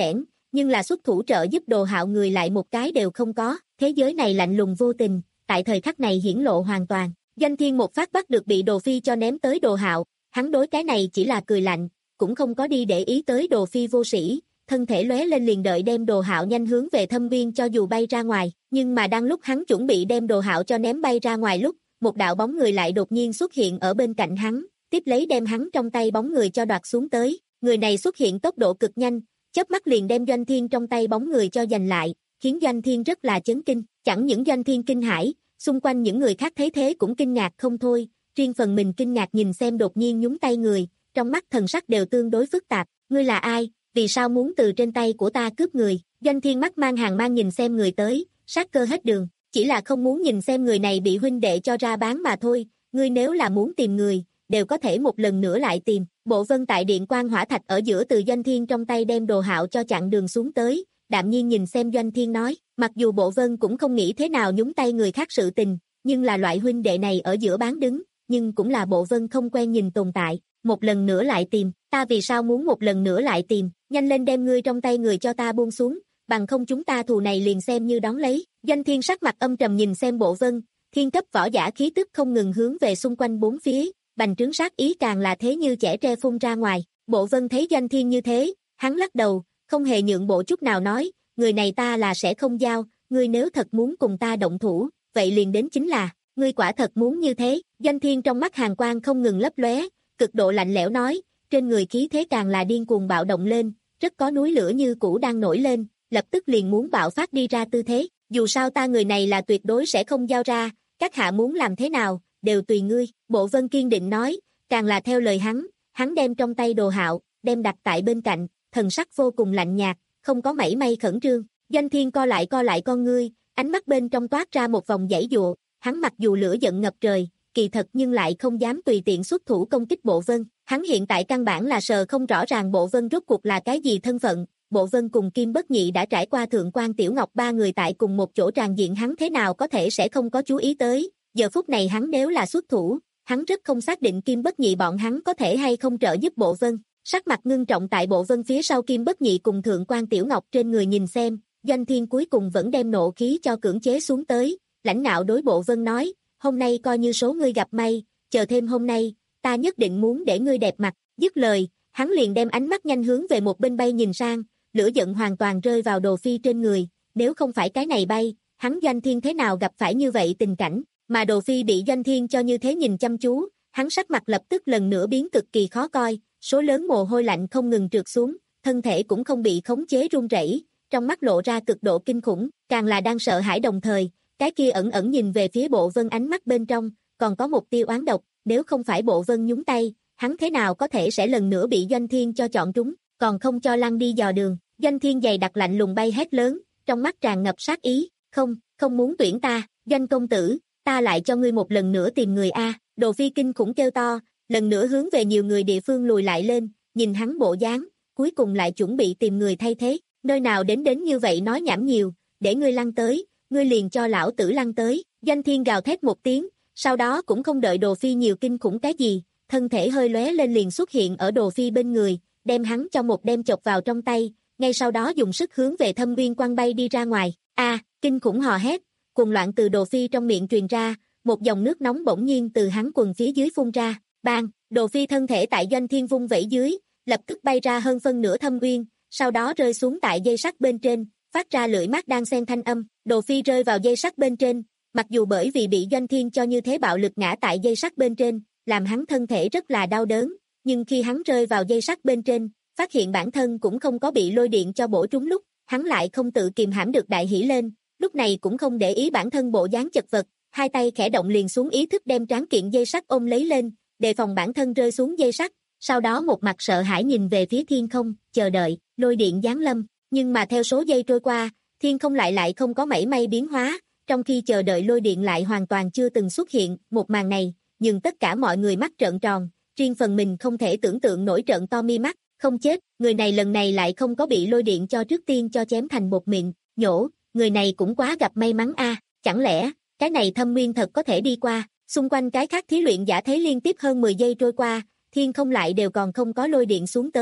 nhưng là xuất thủ trợ giúp Đồ Hạo người lại một cái đều không có, thế giới này lạnh lùng vô tình, tại thời khắc này hiển lộ hoàn toàn. Doanh Thiên một phát bắt được bị Đồ Phi cho ném tới Đồ Hạo, hắn đối cái này chỉ là cười lạnh, cũng không có đi để ý tới Đồ Phi vô sĩ, thân thể lóe lên liền đợi đem Đồ Hạo nhanh hướng về thâm viên cho dù bay ra ngoài, nhưng mà đang lúc hắn chuẩn bị đem Đồ Hạo cho ném bay ra ngoài lúc, một đạo bóng người lại đột nhiên xuất hiện ở bên cạnh hắn, tiếp lấy đem hắn trong tay bóng người cho đoạt xuống tới, người này xuất hiện tốc độ cực nhanh, chớp mắt liền đem Doanh Thiên trong tay bóng người cho giành lại, khiến Doanh Thiên rất là chấn kinh, chẳng những Doanh Thiên kinh hãi, xung quanh những người khác thấy thế cũng kinh ngạc không thôi, riêng phần mình kinh ngạc nhìn xem đột nhiên nhúng tay người, trong mắt thần sắc đều tương đối phức tạp, ngươi là ai, vì sao muốn từ trên tay của ta cướp người, Doanh Thiên mắt mang hàng mang nhìn xem người tới, sát cơ hết đường, chỉ là không muốn nhìn xem người này bị huynh đệ cho ra bán mà thôi, ngươi nếu là muốn tìm người, đều có thể một lần nữa lại tìm, Bộ Vân tại điện quan hỏa thạch ở giữa từ Doanh Thiên trong tay đem Đồ Hạo cho chặn đường xuống tới, đạm nhiên nhìn xem Doanh Thiên nói, mặc dù Bộ Vân cũng không nghĩ thế nào nhúng tay người khác sự tình, nhưng là loại huynh đệ này ở giữa bán đứng, nhưng cũng là Bộ Vân không quen nhìn tồn tại, một lần nữa lại tìm, ta vì sao muốn một lần nữa lại tìm, nhanh lên đem ngươi trong tay người cho ta buông xuống, bằng không chúng ta thù này liền xem như đón lấy, Doanh Thiên sắc mặt âm trầm nhìn xem Bộ Vân, thiên cấp võ giả khí tức không ngừng hướng về xung quanh bốn phía, bành trướng sát ý càng là thế như chẻ tre phun ra ngoài, Bộ Vân thấy Doanh Thiên như thế, hắn lắc đầu, không hề nhượng bộ chút nào nói, người này ta là sẽ không giao, ngươi nếu thật muốn cùng ta động thủ, vậy liền đến chính là, ngươi quả thật muốn như thế, Doanh Thiên trong mắt hàn quang không ngừng lấp lóe, cực độ lạnh lẽo nói, trên người khí thế càng là điên cuồng bạo động lên, rất có núi lửa như cũ đang nổi lên, lập tức liền muốn bạo phát đi ra tư thế, dù sao ta người này là tuyệt đối sẽ không giao ra, các hạ muốn làm thế nào, đều tùy ngươi, Bộ Vân kiên định nói, càng là theo lời hắn, hắn đem trong tay Đồ Hạo, đem đặt tại bên cạnh, thần sắc vô cùng lạnh nhạt, không có mảy may khẩn trương, Doanh Thiên co lại co lại con ngươi, ánh mắt bên trong toát ra một vòng giãy dụa, hắn mặc dù lửa giận ngập trời, kỳ thật nhưng lại không dám tùy tiện xuất thủ công kích Bộ Vân, hắn hiện tại căn bản là sờ không rõ ràng Bộ Vân rốt cuộc là cái gì thân phận, Bộ Vân cùng Kim Bất Nhị đã trải qua Thượng quan Tiểu Ngọc ba người tại cùng một chỗ tràn diện hắn thế nào có thể sẽ không có chú ý tới, giờ phút này hắn nếu là xuất thủ, hắn rất không xác định Kim Bất Nhị bọn hắn có thể hay không trợ giúp Bộ Vân, sắc mặt ngưng trọng tại Bộ Vân phía sau Kim Bất Nhị cùng Thượng quan Tiểu Ngọc trên người nhìn xem, Doanh Thiên cuối cùng vẫn đem nộ khí cho cưỡng chế xuống tới, lãnh ngạo đối Bộ Vân nói, hôm nay coi như số ngươi gặp may, chờ thêm hôm nay, ta nhất định muốn để ngươi đẹp mặt, dứt lời, hắn liền đem ánh mắt nhanh hướng về một bên bay nhìn sang, lửa giận hoàn toàn rơi vào Đồ Phi trên người, nếu không phải cái này bay, hắn Doanh Thiên thế nào gặp phải như vậy tình cảnh, mà Đồ Phi bị Doanh Thiên cho như thế nhìn chăm chú, hắn sắc mặt lập tức lần nữa biến cực kỳ khó coi, số lớn mồ hôi lạnh không ngừng trượt xuống, thân thể cũng không bị khống chế run rẩy, trong mắt lộ ra cực độ kinh khủng, càng là đang sợ hãi đồng thời, cái kia ẩn ẩn nhìn về phía Bộ Vân ánh mắt bên trong, còn có một tia oán độc, nếu không phải Bộ Vân nhúng tay, hắn thế nào có thể sẽ lần nữa bị Doanh Thiên cho chọn trúng, còn không cho lăn đi dò đường, Doanh Thiên dày đặc lạnh lùng bay hét lớn, trong mắt tràn ngập sát ý, không, không muốn tuyển ta, Doanh công tử, ta lại cho ngươi một lần nữa tìm người a, Đồ Phi kinh khủng kêu to, lần nữa hướng về nhiều người địa phương lùi lại lên, nhìn hắn bộ dáng, cuối cùng lại chuẩn bị tìm người thay thế, nơi nào đến đến như vậy nói nhảm nhiều, để ngươi lăn tới, ngươi liền cho lão tử lăn tới, Doanh Thiên gào thét một tiếng, sau đó cũng không đợi Đồ Phi nhiều kinh khủng cái gì, thân thể hơi lóe lên liền xuất hiện ở Đồ Phi bên người, đem hắn cho một đem chộp vào trong tay, ngay sau đó dùng sức hướng về Thâm Uyên quăng bay đi ra ngoài, a, kinh khủng hò hét, cuồng loạn từ Đồ Phi trong miệng truyền ra, một dòng nước nóng bỗng nhiên từ hắn quần phía dưới phun ra, bang, Đồ Phi thân thể tại Doanh Thiên vung vẩy dưới, lập tức bay ra hơn phân nửa Thâm Uyên, sau đó rơi xuống tại dây sắt bên trên, phát ra lưỡi mát đang xen thanh âm, Đồ Phi rơi vào dây sắt bên trên, mặc dù bởi vì bị Doanh Thiên cho như thế bạo lực ngã tại dây sắt bên trên, làm hắn thân thể rất là đau đớn, nhưng khi hắn rơi vào dây sắt bên trên, phát hiện bản thân cũng không có bị lôi điện cho bổ trúng lúc, hắn lại không tự kìm hãm được đại hỉ lên, lúc này cũng không để ý bản thân bộ dáng chật vật, hai tay khẽ động liền xuống ý thức đem tráng kiện dây sắt ôm lấy lên, đề phòng bản thân rơi xuống dây sắt, sau đó một mặt sợ hãi nhìn về phía thiên không, chờ đợi, lôi điện giáng lâm, nhưng mà theo số giây trôi qua, thiên không lại lại không có mảy may biến hóa, trong khi chờ đợi lôi điện lại hoàn toàn chưa từng xuất hiện, một màn này, nhưng tất cả mọi người mắt trợn tròn, riêng phần mình không thể tưởng tượng nổi trợn to mi mắt, không chết, người này lần này lại không có bị lôi điện cho trước tiên cho chém thành một miệng, nhổ, người này cũng quá gặp may mắn a, chẳng lẽ, cái này Thâm Nguyên thật có thể đi qua, xung quanh cái khác thí luyện giả thấy liên tiếp hơn mười giây trôi qua, thiên không lại đều còn không có lôi điện xuống tới,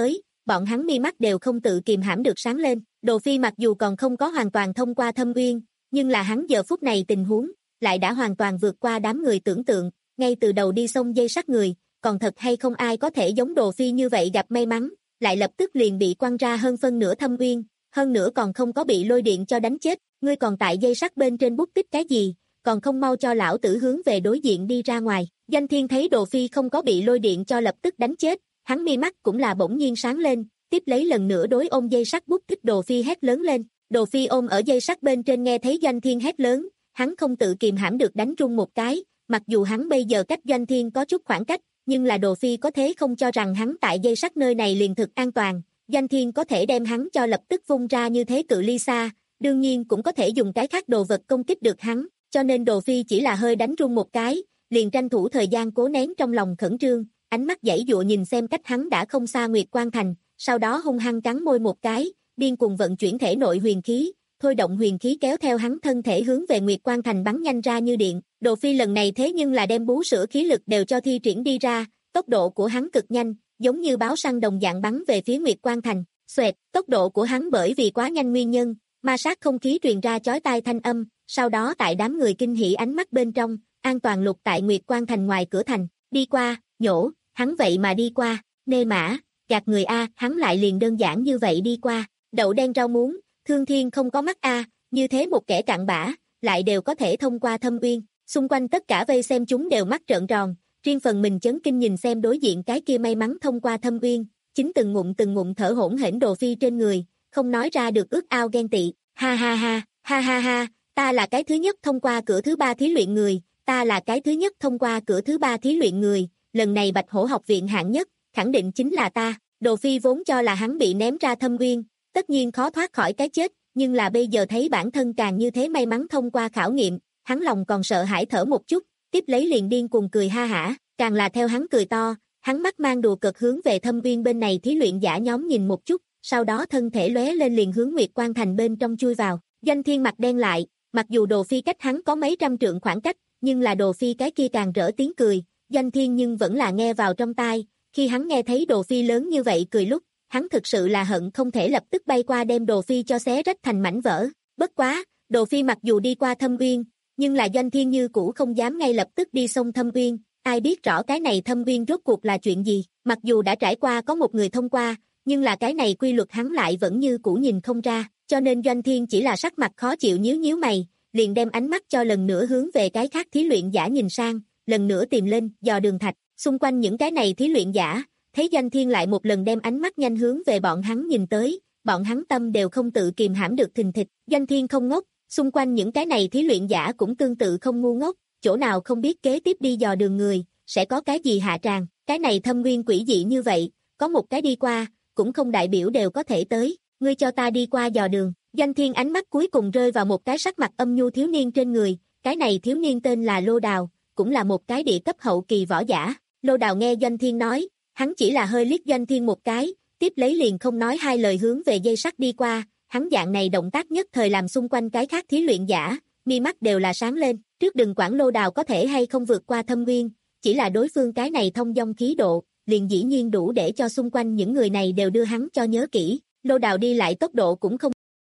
bọn hắn mi mắt đều không tự kìm hãm được sáng lên. Đồ Phi mặc dù còn không có hoàn toàn thông qua thâm uyên, nhưng là hắn giờ phút này tình huống, lại đã hoàn toàn vượt qua đám người tưởng tượng, ngay từ đầu đi xông dây sắt người, còn thật hay không ai có thể giống Đồ Phi như vậy gặp may mắn, lại lập tức liền bị quăng ra hơn phân nửa thâm uyên, hơn nữa còn không có bị lôi điện cho đánh chết, ngươi còn tại dây sắt bên trên bút tích cái gì, còn không mau cho lão tử hướng về đối diện đi ra ngoài. Doanh Thiên thấy Đồ Phi không có bị lôi điện cho lập tức đánh chết, hắn mi mắt cũng là bỗng nhiên sáng lên, tiếp lấy lần nữa đối ôm dây sắt bút tích Đồ Phi hét lớn lên. Đồ Phi ôm ở dây sắt bên trên nghe thấy Doanh Thiên hét lớn, hắn không tự kìm hãm được đánh rung một cái, mặc dù hắn bây giờ cách Doanh Thiên có chút khoảng cách, nhưng là Đồ Phi có thế không cho rằng hắn tại dây sắt nơi này liền thực an toàn, Doanh Thiên có thể đem hắn cho lập tức vung ra như thế cự ly xa, đương nhiên cũng có thể dùng cái khác đồ vật công kích được hắn, cho nên Đồ Phi chỉ là hơi đánh rung một cái, liền tranh thủ thời gian cố nén trong lòng khẩn trương, ánh mắt giãy giụa nhìn xem cách hắn đã không xa Nguyệt Quan Thành, sau đó hung hăng cắn môi một cái, điên cuồng vận chuyển thể nội huyền khí, thôi động huyền khí kéo theo hắn thân thể hướng về Nguyệt Quan Thành bắn nhanh ra như điện. Đồ Phi lần này thế nhưng là đem bú sữa khí lực đều cho thi triển đi ra, tốc độ của hắn cực nhanh, giống như báo săn đồng dạng bắn về phía Nguyệt Quan Thành. Xoẹt, tốc độ của hắn bởi vì quá nhanh nguyên nhân, ma sát không khí truyền ra chói tai thanh âm, sau đó tại đám người kinh hỉ ánh mắt bên trong, an toàn lục tại Nguyệt Quan Thành ngoài cửa thành, đi qua, nhổ, hắn vậy mà đi qua, nê mã, gạt người a, hắn lại liền đơn giản như vậy đi qua, đậu đen rau muống, Thương Thiên không có mắt a, như thế một kẻ cặn bã, lại đều có thể thông qua thâm uyên, xung quanh tất cả vây xem chúng đều mắt trợn tròn, riêng phần mình chấn kinh nhìn xem đối diện cái kia may mắn thông qua thâm uyên, chính từng ngụm từng ngụm thở hổn hển Đồ Phi trên người, không nói ra được ước ao ghen tị, ha ha ha, ha ha ha, ta là cái thứ nhất thông qua cửa thứ ba thí luyện người, ta là cái thứ nhất thông qua cửa thứ ba thí luyện người, lần này Bạch Hổ học viện hạng nhất, khẳng định chính là ta. Đồ Phi vốn cho là hắn bị ném ra thâm uyên, tất nhiên khó thoát khỏi cái chết, nhưng là bây giờ thấy bản thân càng như thế may mắn thông qua khảo nghiệm, hắn lòng còn sợ hãi thở một chút, tiếp lấy liền điên cuồng cười ha hả, càng là theo hắn cười to, hắn mắt mang đùa cợt hướng về thâm uyên bên này thí luyện giả nhóm nhìn một chút, sau đó thân thể lóe lên liền hướng Nguyệt Quan Thành bên trong chui vào. Doanh Thiên mặt đen lại, mặc dù Đồ Phi cách hắn có mấy trăm trượng khoảng cách, nhưng là Đồ Phi cái kia càng rỡ tiếng cười, Doanh Thiên nhưng vẫn là nghe vào trong tai, khi hắn nghe thấy Đồ Phi lớn như vậy cười lúc, hắn thực sự là hận không thể lập tức bay qua đem Đồ Phi cho xé rách thành mảnh vỡ. Bất quá, Đồ Phi mặc dù đi qua thâm uyên, nhưng là Doanh Thiên như cũ không dám ngay lập tức đi sông thâm uyên, ai biết rõ cái này thâm uyên rốt cuộc là chuyện gì, mặc dù đã trải qua có một người thông qua, nhưng là cái này quy luật hắn lại vẫn như cũ nhìn không ra, cho nên Doanh Thiên chỉ là sắc mặt khó chịu nhíu nhíu mày, liền đem ánh mắt cho lần nữa hướng về cái khác thí luyện giả nhìn sang, lần nữa tìm lên, dò đường thạch, xung quanh những cái này thí luyện giả, thấy Doanh Thiên lại một lần đem ánh mắt nhanh hướng về bọn hắn nhìn tới, bọn hắn tâm đều không tự kìm hãm được thình thịch, Doanh Thiên không ngốc, xung quanh những cái này thí luyện giả cũng tương tự không ngu ngốc, chỗ nào không biết kế tiếp đi dò đường người, sẽ có cái gì hạ tràng, cái này thâm nguyên quỷ dị như vậy, có một cái đi qua, cũng không đại biểu đều có thể tới, ngươi cho ta đi qua dò đường. Doanh Thiên ánh mắt cuối cùng rơi vào một cái sắc mặt âm nhu thiếu niên trên người, cái này thiếu niên tên là Lô Đào, cũng là một cái địa cấp hậu kỳ võ giả. Lô Đào nghe Doanh Thiên nói, hắn chỉ là hơi liếc Doanh Thiên một cái, tiếp lấy liền không nói hai lời hướng về dây sắt đi qua, hắn dạng này động tác nhất thời làm xung quanh cái khác thí luyện giả, mi mắt đều là sáng lên, trước đừng quản Lô Đào có thể hay không vượt qua thâm nguyên, chỉ là đối phương cái này thông dong khí độ, liền dĩ nhiên đủ để cho xung quanh những người này đều đưa hắn cho nhớ kỹ, Lô Đào đi lại tốc độ cũng không.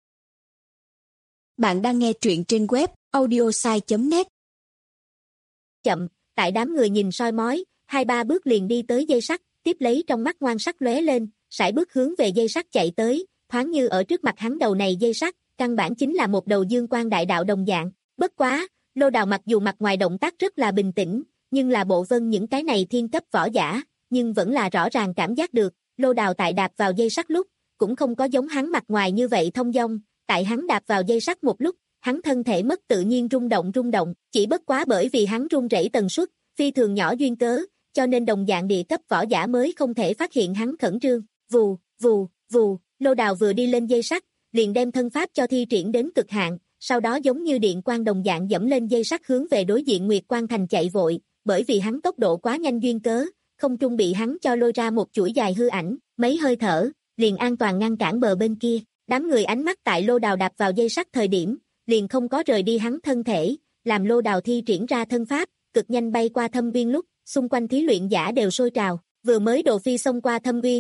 Bạn đang nghe truyện trên web audiosai chấm net. Chậm, tại đám người nhìn soi mói, hai ba bước liền đi tới dây sắt, tiếp lấy trong mắt ngoan sắc lóe lên, sải bước hướng về dây sắt chạy tới, thoáng như ở trước mặt hắn đầu này dây sắt, căn bản chính là một đầu dương quang đại đạo đồng dạng. Bất quá, Lô Đào mặc dù mặt ngoài động tác rất là bình tĩnh, nhưng là bộ vân những cái này thiên cấp võ giả, nhưng vẫn là rõ ràng cảm giác được, Lô Đào tại đạp vào dây sắt lúc, cũng không có giống hắn mặt ngoài như vậy thông dong, tại hắn đạp vào dây sắt một lúc, hắn thân thể mất tự nhiên rung động rung động, chỉ bất quá bởi vì hắn rung rẩy tần suất, phi thường nhỏ duyên cớ, cho nên đồng dạng địa cấp võ giả mới không thể phát hiện hắn khẩn trương, vù, vù, vù, Lô Đào vừa đi lên dây sắt, liền đem thân pháp cho thi triển đến cực hạn, sau đó giống như điện quang đồng dạng dẫm lên dây sắt hướng về đối diện Nguyệt Quan Thành chạy vội, bởi vì hắn tốc độ quá nhanh duyên cớ, không trung bị hắn cho lôi ra một chuỗi dài hư ảnh, mấy hơi thở, liền an toàn ngăn cản bờ bên kia, đám người ánh mắt tại Lô Đào đạp vào dây sắt thời điểm, liền không có rời đi hắn thân thể, làm Lô Đào thi triển ra thân pháp, cực nhanh bay qua thâm viên lúc, xung quanh thí luyện giả đều sôi trào, vừa mới độ phi xông qua thâm viên,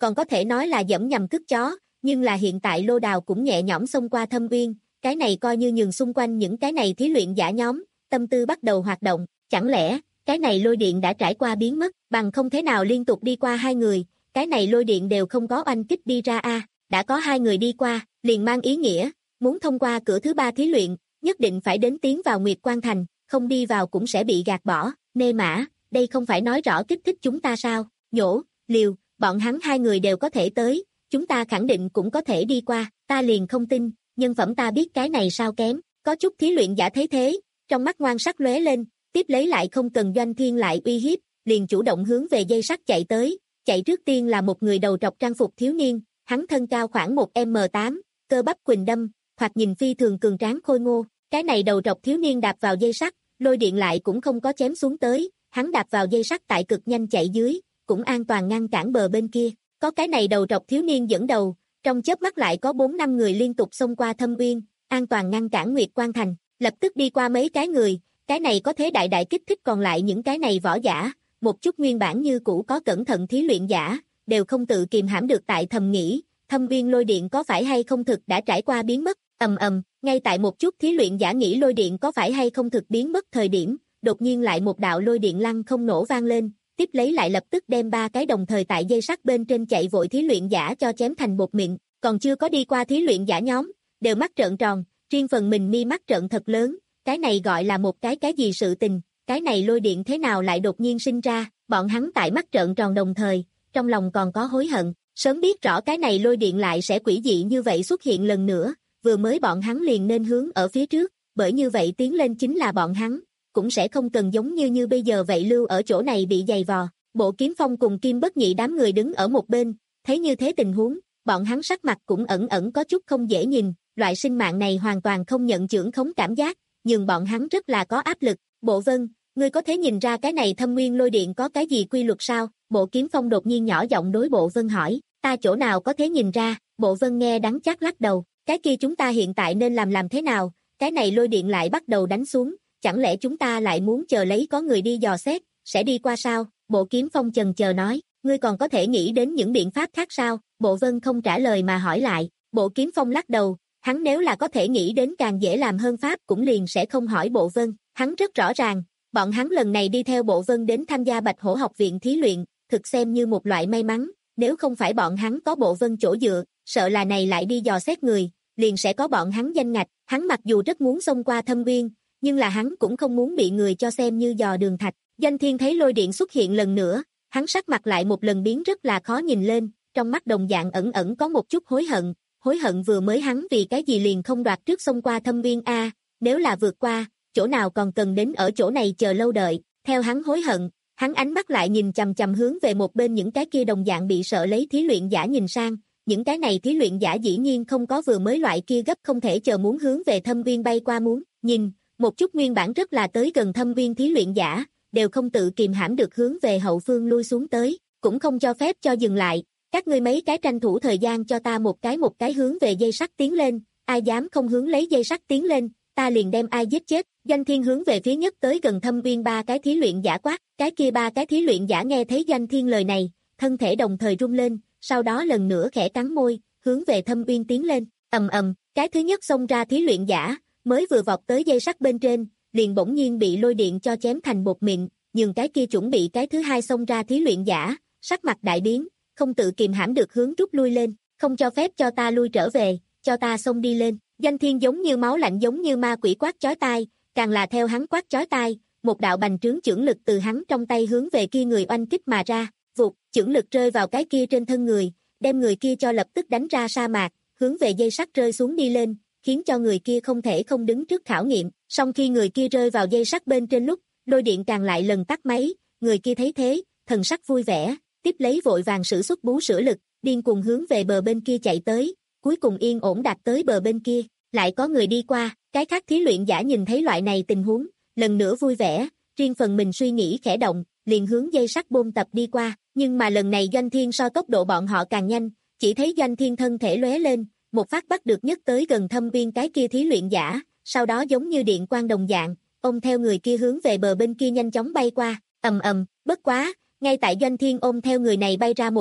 còn có thể nói là dẫm nhầm cước chó, nhưng là hiện tại Lô Đào cũng nhẹ nhõm xông qua thâm uyên, cái này coi như nhường xung quanh những cái này thí luyện giả nhóm, tâm tư bắt đầu hoạt động, chẳng lẽ, cái này lôi điện đã trải qua biến mất, bằng không thế nào liên tục đi qua hai người, cái này lôi điện đều không có oanh kích đi ra a, đã có hai người đi qua, liền mang ý nghĩa, muốn thông qua cửa thứ ba thí luyện, nhất định phải đến tiến vào Nguyệt Quan Thành, không đi vào cũng sẽ bị gạt bỏ, nê mã, đây không phải nói rõ kích thích chúng ta sao, nhổ, liều, bọn hắn hai người đều có thể tới, chúng ta khẳng định cũng có thể đi qua, ta liền không tin, nhân phẩm ta biết cái này sao kém, có chút thí luyện giả thấy thế, trong mắt ngoan sắc lóe lên, tiếp lấy lại không cần Doanh Thiên lại uy hiếp, liền chủ động hướng về dây sắt chạy tới, chạy trước tiên là một người đầu trọc trang phục thiếu niên, hắn thân cao khoảng một mét tám, cơ bắp quỳnh đâm, thoạt nhìn phi thường cường tráng khôi ngô, cái này đầu trọc thiếu niên đạp vào dây sắt, lôi điện lại cũng không có chém xuống tới, hắn đạp vào dây sắt tại cực nhanh chạy dưới, cũng an toàn ngăn cản bờ bên kia, có cái này đầu trọc thiếu niên dẫn đầu, trong chớp mắt lại có bốn năm người liên tục xông qua thâm uyên, an toàn ngăn cản Nguyệt Quan Thành, lập tức đi qua mấy cái người, cái này có thế đại đại kích thích còn lại những cái này võ giả, một chút nguyên bản như cũ có cẩn thận thí luyện giả, đều không tự kìm hãm được tại thầm nghĩ, thâm uyên lôi điện có phải hay không thực đã trải qua biến mất, ầm ầm, ngay tại một chút thí luyện giả nghĩ lôi điện có phải hay không thực biến mất thời điểm, đột nhiên lại một đạo lôi điện lăng không nổ vang lên, tiếp lấy lại lập tức đem ba cái đồng thời tại dây sắt bên trên chạy vội thí luyện giả cho chém thành bột mịn, còn chưa có đi qua thí luyện giả nhóm, đều mắt trợn tròn, riêng phần mình mi mắt trợn thật lớn, cái này gọi là một cái cái gì sự tình, cái này lôi điện thế nào lại đột nhiên sinh ra, bọn hắn tại mắt trợn tròn đồng thời, trong lòng còn có hối hận, sớm biết rõ cái này lôi điện lại sẽ quỷ dị như vậy xuất hiện lần nữa, vừa mới bọn hắn liền nên hướng ở phía trước, bởi như vậy tiến lên chính là bọn hắn, cũng sẽ không cần giống như như bây giờ vậy lưu ở chỗ này bị dày vò. Bộ Kiếm Phong cùng Kim Bất Nhị đám người đứng ở một bên, thấy như thế tình huống, bọn hắn sắc mặt cũng ẩn ẩn có chút không dễ nhìn, loại sinh mạng này hoàn toàn không nhận chưởng khống cảm giác, nhưng bọn hắn rất là có áp lực. Bộ Vân, ngươi có thể nhìn ra cái này thâm nguyên lôi điện có cái gì quy luật sao? Bộ Kiếm Phong đột nhiên nhỏ giọng đối Bộ Vân hỏi, ta chỗ nào có thể nhìn ra? Bộ Vân nghe đắng chát lắc đầu, cái kia chúng ta hiện tại nên làm làm thế nào? Cái này lôi điện lại bắt đầu đánh xuống, chẳng lẽ chúng ta lại muốn chờ lấy có người đi dò xét, sẽ đi qua sao? Bộ Kiếm Phong chần chờ nói, ngươi còn có thể nghĩ đến những biện pháp khác sao? Bộ Vân không trả lời mà hỏi lại, Bộ Kiếm Phong lắc đầu, hắn nếu là có thể nghĩ đến càng dễ làm hơn pháp cũng liền sẽ không hỏi Bộ Vân, hắn rất rõ ràng, bọn hắn lần này đi theo Bộ Vân đến tham gia Bạch Hổ học viện thí luyện, thực xem như một loại may mắn, nếu không phải bọn hắn có Bộ Vân chỗ dựa, sợ là này lại đi dò xét người, liền sẽ có bọn hắn danh ngạch, hắn mặc dù rất muốn xông qua thâm uyên, nhưng là hắn cũng không muốn bị người cho xem như dò đường thạch. Doanh Thiên thấy lôi điện xuất hiện lần nữa, hắn sắc mặt lại một lần biến rất là khó nhìn lên, trong mắt đồng dạng ẩn ẩn có một chút hối hận, hối hận vừa mới hắn vì cái gì liền không đoạt trước xông qua thâm uyên a, nếu là vượt qua, chỗ nào còn cần đến ở chỗ này chờ lâu đợi, theo hắn hối hận, hắn ánh mắt lại nhìn chằm chằm hướng về một bên những cái kia đồng dạng bị sợ lấy thí luyện giả nhìn sang, những cái này thí luyện giả dĩ nhiên không có vừa mới loại kia gấp không thể chờ muốn hướng về thâm uyên bay qua muốn, nhìn, một chút nguyên bản rất là tới gần thâm uyên thí luyện giả, đều không tự kìm hãm được hướng về hậu phương lui xuống tới, cũng không cho phép cho dừng lại, các ngươi mấy cái tranh thủ thời gian cho ta một cái một cái hướng về dây sắt tiến lên, ai dám không hướng lấy dây sắt tiến lên, ta liền đem ai giết chết. Doanh Thiên hướng về phía nhất tới gần thâm uyên ba cái thí luyện giả quát, cái kia ba cái thí luyện giả nghe thấy Doanh Thiên lời này, thân thể đồng thời rung lên, sau đó lần nữa khẽ cắn môi, hướng về thâm uyên tiến lên, ầm ầm, cái thứ nhất xông ra thí luyện giả, mới vừa vọt tới dây sắt bên trên, liền bỗng nhiên bị lôi điện cho chém thành bột mịn, nhưng cái kia chuẩn bị cái thứ hai xông ra thí luyện giả, sắc mặt đại biến, không tự kìm hãm được hướng rút lui lên, không cho phép cho ta lui trở về, cho ta xông đi lên. Doanh Thiên giống như máu lạnh giống như ma quỷ quát chói tai, càng là theo hắn quát chói tai, một đạo bành trướng chưởng lực từ hắn trong tay hướng về kia người oanh kích mà ra, vụt, chưởng lực rơi vào cái kia trên thân người, đem người kia cho lập tức đánh ra sa mạc, hướng về dây sắt rơi xuống đi lên, khiến cho người kia không thể không đứng trước khảo nghiệm, song khi người kia rơi vào dây sắt bên trên lúc, lôi điện càng lại lần tắt máy, người kia thấy thế, thần sắc vui vẻ, tiếp lấy vội vàng sử xuất bú sữa lực, điên cuồng hướng về bờ bên kia chạy tới, cuối cùng yên ổn đạt tới bờ bên kia, lại có người đi qua, cái khác thí luyện giả nhìn thấy loại này tình huống, lần nữa vui vẻ, riêng phần mình suy nghĩ khẽ động, liền hướng dây sắt bôn tập đi qua, nhưng mà lần này Doanh Thiên so tốc độ bọn họ càng nhanh, chỉ thấy Doanh Thiên thân thể lóe lên, một phát bắt được nhất tới gần thâm uyên cái kia thí luyện giả, sau đó giống như điện quang đồng dạng, ôm theo người kia hướng về bờ bên kia nhanh chóng bay qua, ầm ầm, bất quá, ngay tại Doanh Thiên ôm theo người này bay ra một lúc,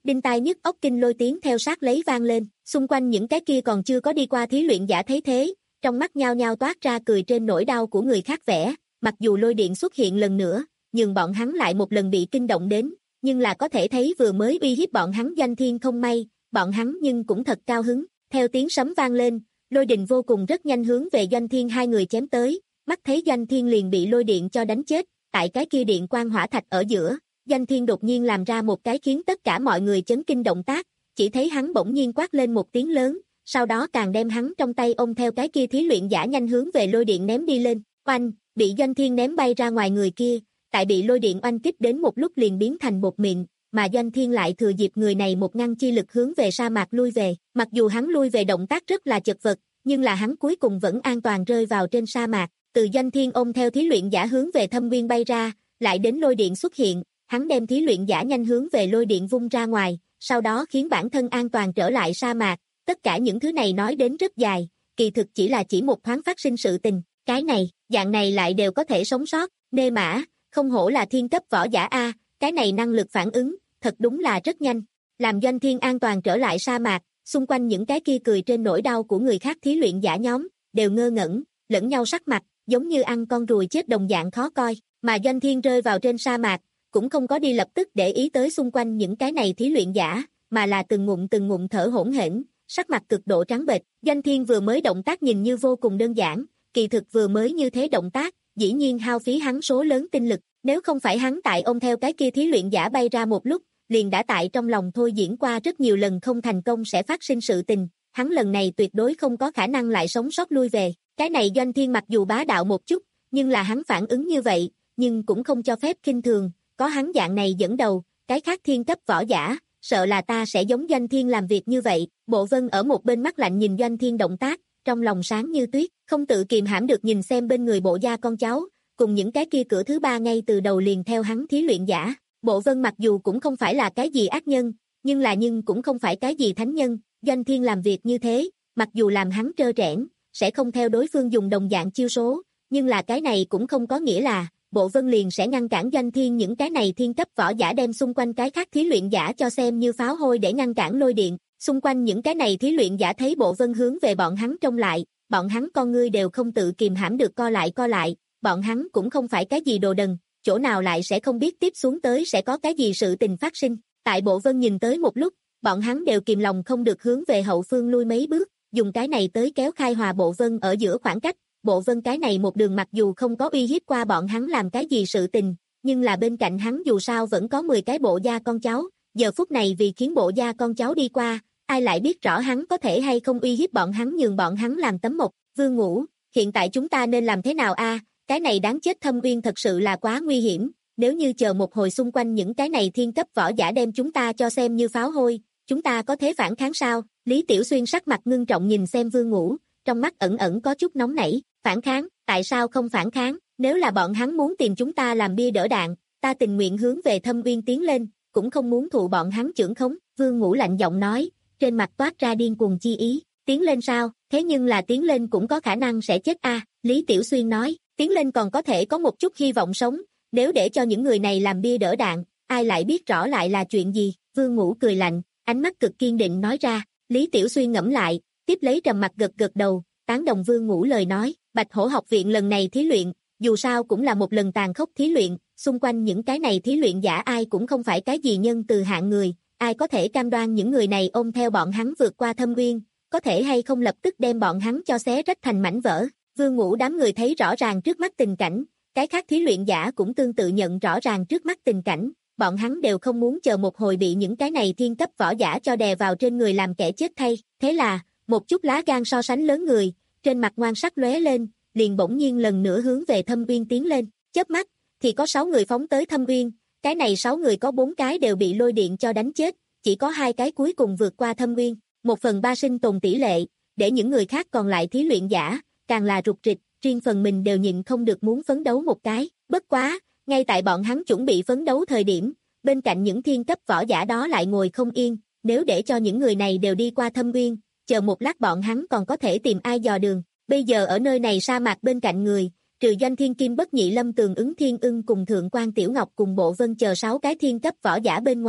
đinh tai nhức óc kinh lôi tiếng theo sát lấy vang lên, xung quanh những cái kia còn chưa có đi qua thí luyện giả thấy thế, trong mắt nhao nhao toát ra cười trên nỗi đau của người khác vẻ, mặc dù lôi điện xuất hiện lần nữa, nhưng bọn hắn lại một lần bị kinh động đến, nhưng là có thể thấy vừa mới uy hiếp bọn hắn Doanh Thiên không may, bọn hắn nhưng cũng thật cao hứng, theo tiếng sấm vang lên, lôi đình vô cùng rất nhanh hướng về Doanh Thiên hai người chém tới, mắt thấy Doanh Thiên liền bị lôi điện cho đánh chết, tại cái kia điện quang hỏa thạch ở giữa, Doanh Thiên đột nhiên làm ra một cái khiến tất cả mọi người chấn kinh động tác, chỉ thấy hắn bỗng nhiên quát lên một tiếng lớn, sau đó càng đem hắn trong tay ôm theo cái kia thí luyện giả nhanh hướng về lôi điện ném đi lên, oanh, bị Doanh Thiên ném bay ra ngoài người kia, tại bị lôi điện oanh kích đến một lúc liền biến thành bột mịn, mà Doanh Thiên lại thừa dịp người này một ngăn chi lực hướng về sa mạc lui về, mặc dù hắn lui về động tác rất là chật vật, nhưng là hắn cuối cùng vẫn an toàn rơi vào trên sa mạc, từ Doanh Thiên ôm theo thí luyện giả hướng về thâm nguyên bay ra, lại đến lôi điện xuất hiện, hắn đem thí luyện giả nhanh hướng về lôi điện vung ra ngoài, sau đó khiến bản thân an toàn trở lại sa mạc, tất cả những thứ này nói đến rất dài, kỳ thực chỉ là chỉ một thoáng phát sinh sự tình, cái này, dạng này lại đều có thể sống sót, nê mã, không hổ là thiên cấp võ giả A, cái này năng lực phản ứng, thật đúng là rất nhanh, làm Doanh Thiên an toàn trở lại sa mạc, xung quanh những cái kia cười trên nỗi đau của người khác thí luyện giả nhóm, đều ngơ ngẩn, lẫn nhau sắc mặt, giống như ăn con ruồi chết đồng dạng khó coi, mà Doanh Thiên rơi vào trên sa mạc, cũng không có đi lập tức để ý tới xung quanh những cái này thí luyện giả, mà là từng ngụm từng ngụm thở hổn hển, sắc mặt cực độ trắng bệch. Doanh Thiên vừa mới động tác nhìn như vô cùng đơn giản, kỳ thực vừa mới như thế động tác, dĩ nhiên hao phí hắn số lớn tinh lực, nếu không phải hắn tại ôm theo cái kia thí luyện giả bay ra một lúc, liền đã tại trong lòng thôi diễn qua rất nhiều lần không thành công sẽ phát sinh sự tình, hắn lần này tuyệt đối không có khả năng lại sống sót lui về. Cái này Doanh Thiên mặc dù bá đạo một chút, nhưng là hắn phản ứng như vậy, nhưng cũng không cho phép khinh thường, có hắn dạng này dẫn đầu, cái khác thiên cấp võ giả, sợ là ta sẽ giống Doanh Thiên làm việc như vậy. Bộ Vân ở một bên mắt lạnh nhìn Doanh Thiên động tác, trong lòng sáng như tuyết, không tự kiềm hãm được nhìn xem bên người bộ gia con cháu, cùng những cái kia cửa thứ ba ngay từ đầu liền theo hắn thí luyện giả. Bộ Vân mặc dù cũng không phải là cái gì ác nhân, nhưng là nhưng cũng không phải cái gì thánh nhân, Doanh Thiên làm việc như thế, mặc dù làm hắn trơ trẽn, sẽ không theo đối phương dùng đồng dạng chiêu số, nhưng là cái này cũng không có nghĩa là Bộ Vân liền sẽ ngăn cản Doanh Thiên những cái này thiên cấp võ giả đem xung quanh cái khác thí luyện giả cho xem như pháo hôi để ngăn cản lôi điện. Xung quanh những cái này thí luyện giả thấy Bộ Vân hướng về bọn hắn trông lại, bọn hắn con ngươi đều không tự kìm hãm được co lại co lại, bọn hắn cũng không phải cái gì đồ đần, chỗ nào lại sẽ không biết tiếp xuống tới sẽ có cái gì sự tình phát sinh. Tại Bộ Vân nhìn tới một lúc, bọn hắn đều kìm lòng không được hướng về hậu phương lui mấy bước, dùng cái này tới kéo khai hòa Bộ Vân ở giữa khoảng cách. Bộ Vân cái này một đường mặc dù không có uy hiếp qua bọn hắn làm cái gì sự tình, nhưng là bên cạnh hắn dù sao vẫn có mười cái bộ gia con cháu, giờ phút này vì khiến bộ gia con cháu đi qua, ai lại biết rõ hắn có thể hay không uy hiếp bọn hắn nhường bọn hắn làm tấm mộc. Vương Ngũ, hiện tại chúng ta nên làm thế nào a? Cái này đáng chết Thâm Uyên thật sự là quá nguy hiểm, nếu như chờ một hồi xung quanh những cái này thiên cấp võ giả đem chúng ta cho xem như pháo hôi, chúng ta có thể phản kháng sao? Lý Tiểu Xuyên sắc mặt ngưng trọng nhìn xem Vương Ngũ, trong mắt ẩn ẩn có chút nóng nảy. Phản kháng, tại sao không phản kháng, nếu là bọn hắn muốn tìm chúng ta làm bia đỡ đạn, ta tình nguyện hướng về Thâm Uyên tiến lên, cũng không muốn thụ bọn hắn chưởng khống. Vương Ngũ lạnh giọng nói, trên mặt toát ra điên cuồng chi ý, tiến lên sao, thế nhưng là tiến lên cũng có khả năng sẽ chết a. Lý Tiểu Xuyên nói, tiến lên còn có thể có một chút hy vọng sống, nếu để cho những người này làm bia đỡ đạn, ai lại biết rõ lại là chuyện gì. Vương Ngũ cười lạnh, ánh mắt cực kiên định nói ra. Lý Tiểu Xuyên ngẫm lại, tiếp lấy trầm mặt gật gật đầu, tán đồng Vương Ngũ lời nói. Bạch Hổ học viện lần này thí luyện, dù sao cũng là một lần tàn khốc thí luyện, xung quanh những cái này thí luyện giả ai cũng không phải cái gì nhân từ hạng người, ai có thể cam đoan những người này ôm theo bọn hắn vượt qua Thâm Uyên, có thể hay không lập tức đem bọn hắn cho xé rách thành mảnh vỡ. Vương Ngũ đám người thấy rõ ràng trước mắt tình cảnh, cái khác thí luyện giả cũng tương tự nhận rõ ràng trước mắt tình cảnh, bọn hắn đều không muốn chờ một hồi bị những cái này thiên cấp võ giả cho đè vào trên người làm kẻ chết thay, thế là, một chút lá gan so sánh lớn người, trên mặt ngoan sắc lóe lên, liền bỗng nhiên lần nữa hướng về Thâm Uyên tiến lên, chớp mắt, thì có sáu người phóng tới Thâm Uyên, cái này sáu người có bốn cái đều bị lôi điện cho đánh chết, chỉ có hai cái cuối cùng vượt qua Thâm Uyên, một phần ba sinh tồn tỷ lệ, để những người khác còn lại thí luyện giả, càng là rụt rịch, riêng phần mình đều nhịn không được muốn phấn đấu một cái, bất quá, ngay tại bọn hắn chuẩn bị phấn đấu thời điểm, bên cạnh những thiên cấp võ giả đó lại ngồi không yên, nếu để cho những người này đều đi qua Thâm Uyên, chờ một lát bọn hắn còn có thể tìm ai dò đường. Bây giờ ở nơi này sa mạc bên cạnh người, trừ Doanh Thiên Kim Bất Nhị Lâm Tường Ứng Thiên Ưng cùng Thượng quan Tiểu Ngọc cùng Bộ Vân chờ sáu cái thiên cấp võ giả bên ngoài,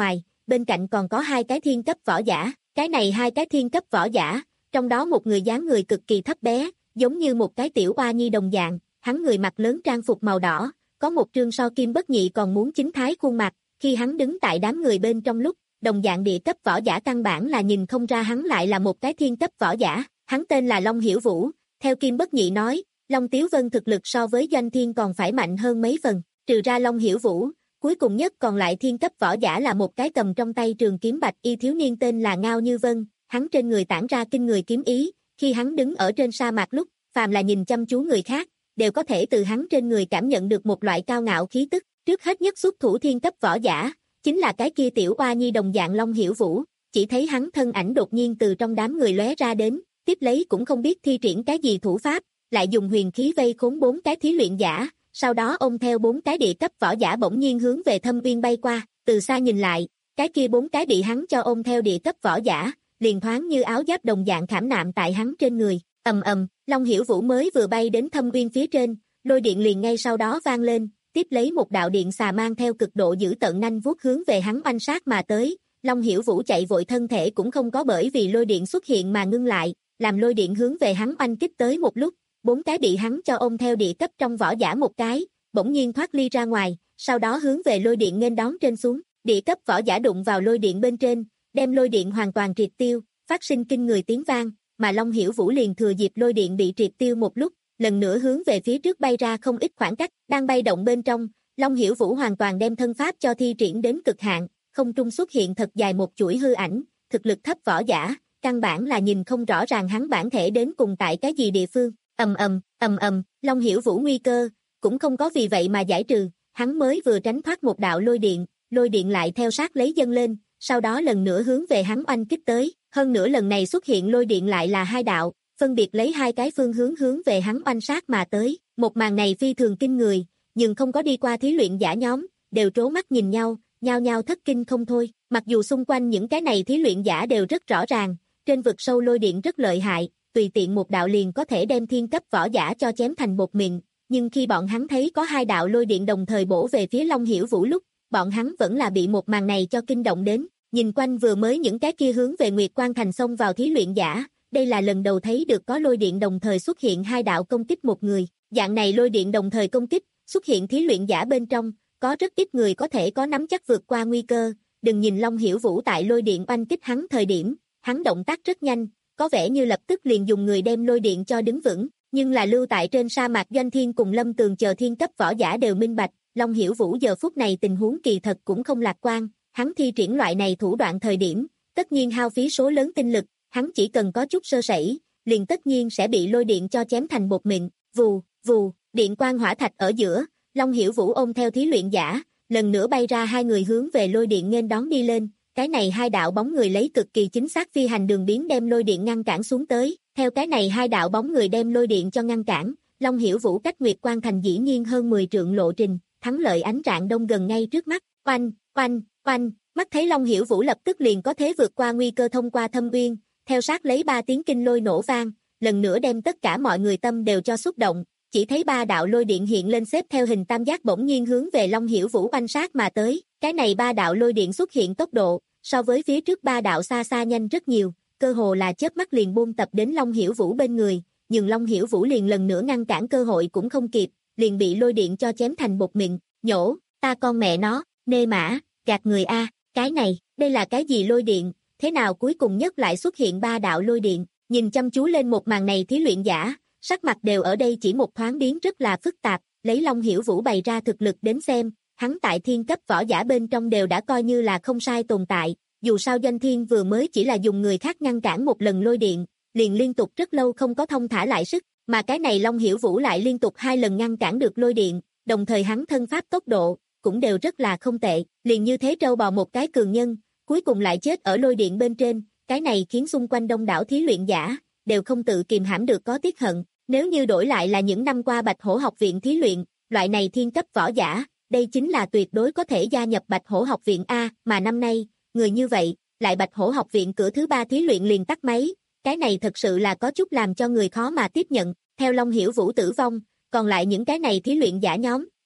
bên cạnh còn có hai cái thiên cấp võ giả, cái này hai cái thiên cấp võ giả, trong đó một người dáng người cực kỳ thấp bé, giống như một cái tiểu oa nhi đồng dạng, hắn người mặc lớn trang phục màu đỏ, có một trương so kim bất nhị còn muốn chính thái khuôn mặt, khi hắn đứng tại đám người bên trong lúc, đồng dạng địa cấp võ giả căn bản là nhìn không ra hắn lại là một cái thiên cấp võ giả, hắn tên là Long Hiểu Vũ, theo Kim Bất Nhị nói, Long Tiếu Vân thực lực so với Doanh Thiên còn phải mạnh hơn mấy phần, trừ ra Long Hiểu Vũ, cuối cùng nhất còn lại thiên cấp võ giả là một cái cầm trong tay trường kiếm bạch y thiếu niên tên là Ngao Như Vân, hắn trên người tản ra kinh người kiếm ý, khi hắn đứng ở trên sa mạc lúc, phàm là nhìn chăm chú người khác, đều có thể từ hắn trên người cảm nhận được một loại cao ngạo khí tức, trước hết nhất xuất thủ thiên cấp võ giả, chính là cái kia tiểu oa nhi đồng dạng Long Hiểu Vũ, chỉ thấy hắn thân ảnh đột nhiên từ trong đám người lóe ra đến, tiếp lấy cũng không biết thi triển cái gì thủ pháp, lại dùng huyền khí vây khốn bốn cái thí luyện giả, sau đó ôm theo bốn cái địa cấp võ giả bỗng nhiên hướng về Thâm Uyên bay qua, từ xa nhìn lại, cái kia bốn cái bị hắn cho ôm theo địa cấp võ giả, liền thoáng như áo giáp đồng dạng khảm nạm tại hắn trên người, ầm ầm, Long Hiểu Vũ mới vừa bay đến Thâm Uyên phía trên, lôi điện liền ngay sau đó vang lên, tiếp lấy một đạo điện xà mang theo cực độ dữ tợn nanh vuốt hướng về hắn oanh sát mà tới, Long Hiểu Vũ chạy vội thân thể cũng không có bởi vì lôi điện xuất hiện mà ngưng lại, làm lôi điện hướng về hắn oanh kích tới một lúc, bốn cái bị hắn cho ôm theo địa cấp trong võ giả một cái, bỗng nhiên thoát ly ra ngoài, sau đó hướng về lôi điện nghênh đón trên xuống, địa cấp võ giả đụng vào lôi điện bên trên, đem lôi điện hoàn toàn triệt tiêu, phát sinh kinh người tiếng vang, mà Long Hiểu Vũ liền thừa dịp lôi điện bị triệt tiêu một lúc, lần nữa hướng về phía trước bay ra không ít khoảng cách, đang bay động bên trong, Long Hiểu Vũ hoàn toàn đem thân pháp cho thi triển đến cực hạn, không trung xuất hiện thật dài một chuỗi hư ảnh, thực lực thấp võ giả, căn bản là nhìn không rõ ràng hắn bản thể đến cùng tại cái gì địa phương, ầm ầm, ầm ầm, Long Hiểu Vũ nguy cơ, cũng không có vì vậy mà giải trừ, hắn mới vừa tránh thoát một đạo lôi điện, lôi điện lại theo sát lấy dâng lên, sau đó lần nữa hướng về hắn oanh kích tới, hơn nữa lần này xuất hiện lôi điện lại là hai đạo, phân biệt lấy hai cái phương hướng hướng về hắn oanh sát mà tới, một màn này phi thường kinh người, nhưng không có đi qua thí luyện giả nhóm, đều trố mắt nhìn nhau, nhao nhao thất kinh không thôi, mặc dù xung quanh những cái này thí luyện giả đều rất rõ ràng, trên vực sâu lôi điện rất lợi hại, tùy tiện một đạo liền có thể đem thiên cấp võ giả cho chém thành bột mịn, nhưng khi bọn hắn thấy có hai đạo lôi điện đồng thời bổ về phía Long Hiểu Vũ lúc, bọn hắn vẫn là bị một màn này cho kinh động đến, nhìn quanh vừa mới những cái kia hướng về Nguyệt Quan Thành xông vào thí luyện giả, đây là lần đầu thấy được có lôi điện đồng thời xuất hiện hai đạo công kích một người, dạng này lôi điện đồng thời công kích, xuất hiện thí luyện giả bên trong, có rất ít người có thể có nắm chắc vượt qua nguy cơ, đừng nhìn Long Hiểu Vũ tại lôi điện oanh kích hắn thời điểm, hắn động tác rất nhanh, có vẻ như lập tức liền dùng người đem lôi điện cho đứng vững, nhưng là lưu tại trên sa mạc Doanh Thiên cùng Lâm Tường chờ thiên cấp võ giả đều minh bạch, Long Hiểu Vũ giờ phút này tình huống kỳ thật cũng không lạc quan, hắn thi triển loại này thủ đoạn thời điểm, tất nhiên hao phí số lớn tinh lực, hắn chỉ cần có chút sơ sẩy, liền tất nhiên sẽ bị lôi điện cho chém thành bột mịn, vù, vù, điện quang hỏa thạch ở giữa, Long Hiểu Vũ ôm theo thí luyện giả, lần nữa bay ra hai người hướng về lôi điện nghênh đón đi lên, cái này hai đạo bóng người lấy cực kỳ chính xác phi hành đường biến đem lôi điện ngăn cản xuống tới, theo cái này hai đạo bóng người đem lôi điện cho ngăn cản, Long Hiểu Vũ cách Nguyệt Quan Thành dĩ nhiên hơn mười trượng lộ trình, thắng lợi ánh rạng đông gần ngay trước mắt, oanh, oanh, oanh, mắt thấy Long Hiểu Vũ lập tức liền có thế vượt qua nguy cơ thông qua Thâm Uyên, theo sát lấy ba tiếng kinh lôi nổ vang, lần nữa đem tất cả mọi người tâm đều cho xúc động, chỉ thấy ba đạo lôi điện hiện lên xếp theo hình tam giác bỗng nhiên hướng về Long Hiểu Vũ oanh sát mà tới, cái này ba đạo lôi điện xuất hiện tốc độ, so với phía trước ba đạo xa xa nhanh rất nhiều, cơ hồ là chớp mắt liền buôn tập đến Long Hiểu Vũ bên người, nhưng Long Hiểu Vũ liền lần nữa ngăn cản cơ hội cũng không kịp, liền bị lôi điện cho chém thành bột mịn, nhổ, ta con mẹ nó, nê mã, gạt người a, cái này, đây là cái gì lôi điện, thế nào cuối cùng nhất lại xuất hiện ba đạo lôi điện, nhìn chăm chú lên một màn này thí luyện giả, sắc mặt đều ở đây chỉ một thoáng biến rất là phức tạp, lấy Long Hiểu Vũ bày ra thực lực đến xem, hắn tại thiên cấp võ giả bên trong đều đã coi như là không sai tồn tại, dù sao Doanh Thiên vừa mới chỉ là dùng người khác ngăn cản một lần lôi điện, liền liên tục rất lâu không có thông thả lại sức, mà cái này Long Hiểu Vũ lại liên tục hai lần ngăn cản được lôi điện, đồng thời hắn thân pháp tốc độ, cũng đều rất là không tệ, liền như thế trâu bò một cái cường nhân, cuối cùng lại chết ở lôi điện bên trên, cái này khiến xung quanh đông đảo thí luyện giả, đều không tự kìm hãm được có tiếc hận, nếu như đổi lại là những năm qua Bạch Hổ học viện thí luyện, loại này thiên cấp võ giả, đây chính là tuyệt đối có thể gia nhập Bạch Hổ học viện A, mà năm nay, người như vậy, lại Bạch Hổ học viện cửa thứ ba thí luyện liền tắt máy, cái này thật sự là có chút làm cho người khó mà tiếp nhận, theo Long Hiểu Vũ tử vong, còn lại những cái này thí luyện giả nhóm,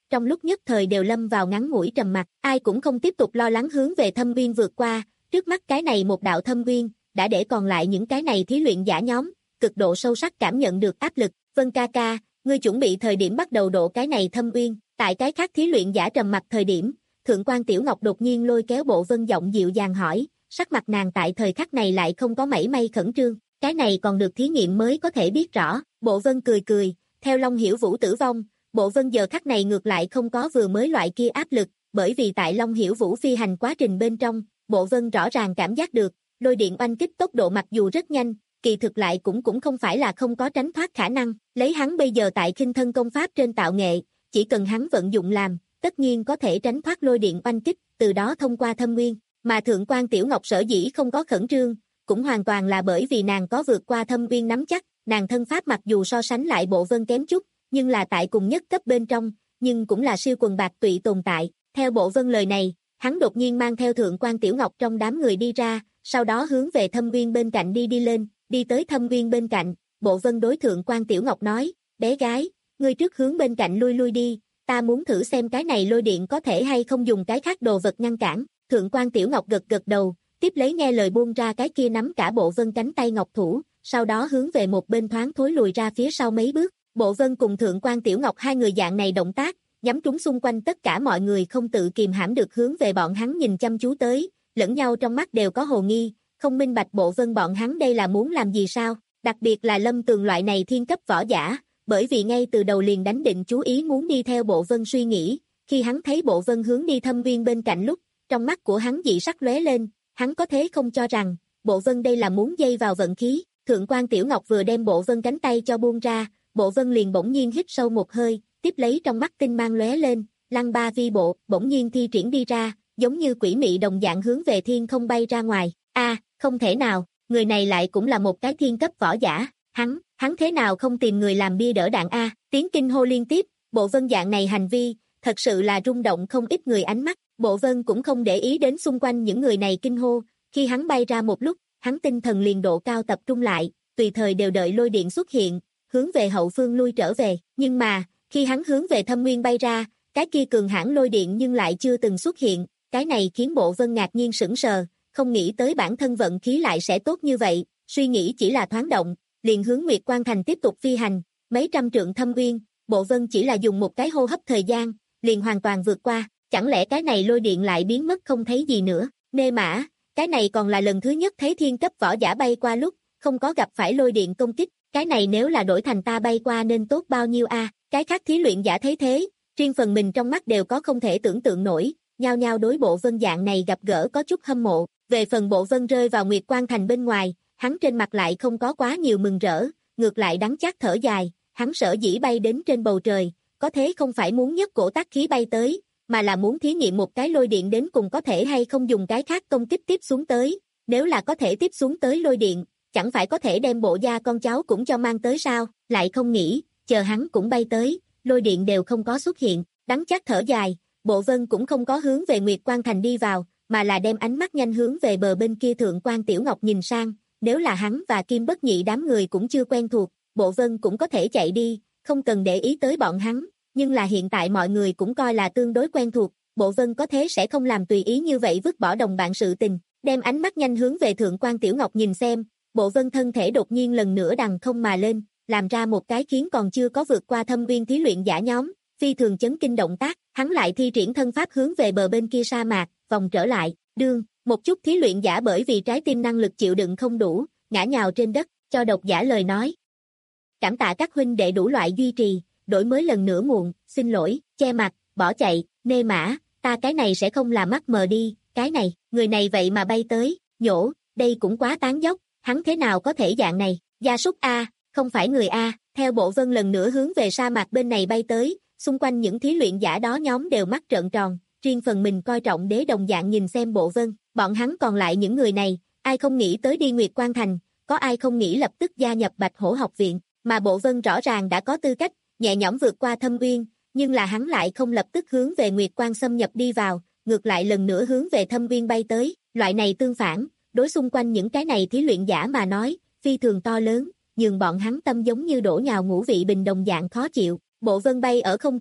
trong lúc nhất thời đều lâm vào ngắn ngủi trầm mặc, ai cũng không tiếp tục lo lắng hướng về thâm uyên vượt qua, trước mắt cái này một đạo thâm uyên, đã để còn lại những cái này thí luyện giả nhóm, cực độ sâu sắc cảm nhận được áp lực. Vân ca ca, ngươi chuẩn bị thời điểm bắt đầu độ cái này thâm uyên. Tại cái khác thí luyện giả trầm mặc thời điểm, Thượng quan Tiểu Ngọc đột nhiên lôi kéo Bộ Vân giọng dịu dàng hỏi, sắc mặt nàng tại thời khắc này lại không có mảy may khẩn trương, cái này còn được thí nghiệm mới có thể biết rõ. Bộ Vân cười cười, theo Long Hiểu Vũ tử vong, Bộ Vân giờ khắc này ngược lại không có vừa mới loại kia áp lực, bởi vì tại Long Hiểu Vũ phi hành quá trình bên trong, Bộ Vân rõ ràng cảm giác được, lôi điện oanh kích tốc độ mặc dù rất nhanh, kỳ thực lại cũng cũng không phải là không có tránh thoát khả năng, lấy hắn bây giờ tại khinh thân công pháp trên tạo nghệ, chỉ cần hắn vận dụng làm, tất nhiên có thể tránh thoát lôi điện oanh kích, từ đó thông qua thâm nguyên, mà Thượng quan Tiểu Ngọc sở dĩ không có khẩn trương, cũng hoàn toàn là bởi vì nàng có vượt qua thâm nguyên nắm chắc, nàng thân pháp mặc dù so sánh lại Bộ Vân kém chút, nhưng là tại cùng nhất cấp bên trong, nhưng cũng là siêu quần bạc tụy tồn tại. Theo Bộ Vân lời này, hắn đột nhiên mang theo Thượng quan Tiểu Ngọc trong đám người đi ra, sau đó hướng về thâm nguyên bên cạnh đi đi lên, đi tới thâm nguyên bên cạnh, Bộ Vân đối Thượng quan Tiểu Ngọc nói, bé gái, ngươi trước hướng bên cạnh lui lui đi, ta muốn thử xem cái này lôi điện có thể hay không dùng cái khác đồ vật ngăn cản. Thượng quan Tiểu Ngọc gật gật đầu, tiếp lấy nghe lời buông ra cái kia nắm cả Bộ Vân cánh tay ngọc thủ, sau đó hướng về một bên thoáng thối lùi ra phía sau mấy bước. Bộ Vân cùng Thượng quan Tiểu Ngọc hai người dạng này động tác, nhắm trúng xung quanh tất cả mọi người không tự kìm hãm được hướng về bọn hắn nhìn chăm chú tới, lẫn nhau trong mắt đều có hồ nghi, không minh bạch Bộ Vân bọn hắn đây là muốn làm gì sao, đặc biệt là Lâm Tường loại này thiên cấp võ giả, bởi vì ngay từ đầu liền đánh định chú ý muốn đi theo Bộ Vân suy nghĩ, khi hắn thấy Bộ Vân hướng đi thâm viên bên cạnh lúc, trong mắt của hắn dị sắc lóe lên, hắn có thế không cho rằng, Bộ Vân đây là muốn dây vào vận khí. Thượng quan Tiểu Ngọc vừa đem Bộ Vân cánh tay cho buông ra, Bộ Vân liền bỗng nhiên hít sâu một hơi, tiếp lấy trong mắt tinh mang lóe lên, lăng ba vi bộ, bỗng nhiên thi triển đi ra, giống như quỷ mị đồng dạng hướng về thiên không bay ra ngoài. A, không thể nào, người này lại cũng là một cái thiên cấp võ giả, hắn, hắn thế nào không tìm người làm bia đỡ đạn a? Tiếng kinh hô liên tiếp, Bộ Vân dạng này hành vi, thật sự là rung động không ít người ánh mắt. Bộ Vân cũng không để ý đến xung quanh những người này kinh hô, khi hắn bay ra một lúc, hắn tinh thần liền độ cao tập trung lại, tùy thời đều đợi lôi điện xuất hiện, hướng về hậu phương lui trở về, nhưng mà, khi hắn hướng về thâm nguyên bay ra, cái kia cường hãn lôi điện nhưng lại chưa từng xuất hiện, cái này khiến Bộ Vân ngạc nhiên sững sờ, không nghĩ tới bản thân vận khí lại sẽ tốt như vậy, suy nghĩ chỉ là thoáng động, liền hướng Nguyệt Quan Thành tiếp tục phi hành, mấy trăm trượng thâm nguyên, Bộ Vân chỉ là dùng một cái hô hấp thời gian, liền hoàn toàn vượt qua, chẳng lẽ cái này lôi điện lại biến mất không thấy gì nữa, nê mã, cái này còn là lần thứ nhất thấy thiên cấp võ giả bay qua lúc, không có gặp phải lôi điện công kích, cái này nếu là đổi thành ta bay qua nên tốt bao nhiêu a? Cái khác thí luyện giả thấy thế, riêng phần mình trong mắt đều có không thể tưởng tượng nổi, nhao nhao đối Bộ Vân dạng này gặp gỡ có chút hâm mộ, về phần Bộ Vân rơi vào Nguyệt Quan Thành bên ngoài, hắn trên mặt lại không có quá nhiều mừng rỡ, ngược lại đắng chát thở dài, hắn sở dĩ bay đến trên bầu trời, có thế không phải muốn nhất cổ tác khí bay tới, mà là muốn thí nghiệm một cái lôi điện đến cùng có thể hay không dùng cái khác công kích tiếp xuống tới, nếu là có thể tiếp xuống tới lôi điện, chẳng phải có thể đem Bộ gia con cháu cũng cho mang tới sao, lại không nghĩ, chờ hắn cũng bay tới, lôi điện đều không có xuất hiện, đắng chát thở dài, Bộ Vân cũng không có hướng về Nguyệt Quan Thành đi vào, mà là đem ánh mắt nhanh hướng về bờ bên kia Thượng quan Tiểu Ngọc nhìn sang, nếu là hắn và Kim Bất Nhị đám người cũng chưa quen thuộc, Bộ Vân cũng có thể chạy đi, không cần để ý tới bọn hắn, nhưng là hiện tại mọi người cũng coi là tương đối quen thuộc, Bộ Vân có thế sẽ không làm tùy ý như vậy vứt bỏ đồng bạn sự tình, đem ánh mắt nhanh hướng về Thượng quan Tiểu Ngọc nhìn xem, Bộ Vân thân thể đột nhiên lần nữa đằng không mà lên, làm ra một cái khiến còn chưa có vượt qua thâm viên thí luyện giả nhóm, phi thường chấn kinh động tác, hắn lại thi triển thân pháp hướng về bờ bên kia sa mạc, vòng trở lại, đương, một chút thí luyện giả bởi vì trái tim năng lực chịu đựng không đủ, ngã nhào trên đất, cho độc giả lời nói. Cảm tạ các huynh đệ đủ loại duy trì, đổi mới lần nữa muộn, xin lỗi, che mặt, bỏ chạy, nê mã, ta cái này sẽ không là mắt mờ đi, cái này, người này vậy mà bay tới, nhổ, đây cũng quá tán dốc, hắn thế nào có thể dạng này, gia súc A, không phải người A, theo Bộ Vân lần nữa hướng về sa mạc bên này bay tới, xung quanh những thí luyện giả đó nhóm đều mắt trợn tròn, riêng phần mình coi trọng đế đồng dạng nhìn xem Bộ Vân, bọn hắn còn lại những người này, ai không nghĩ tới đi Nguyệt Quan Thành, có ai không nghĩ lập tức gia nhập Bạch Hổ học viện, mà Bộ Vân rõ ràng đã có tư cách, nhẹ nhõm vượt qua thâm uyên, nhưng là hắn lại không lập tức hướng về Nguyệt Quan xâm nhập đi vào, ngược lại lần nữa hướng về thâm uyên bay tới, loại này tương phản, đối xung quanh những cái này thí luyện giả mà nói, phi thường to lớn, nhường bọn hắn tâm giống như đổ nhào ngũ vị bình đồng dạng khó chịu. Bộ Vân bay ở không trung,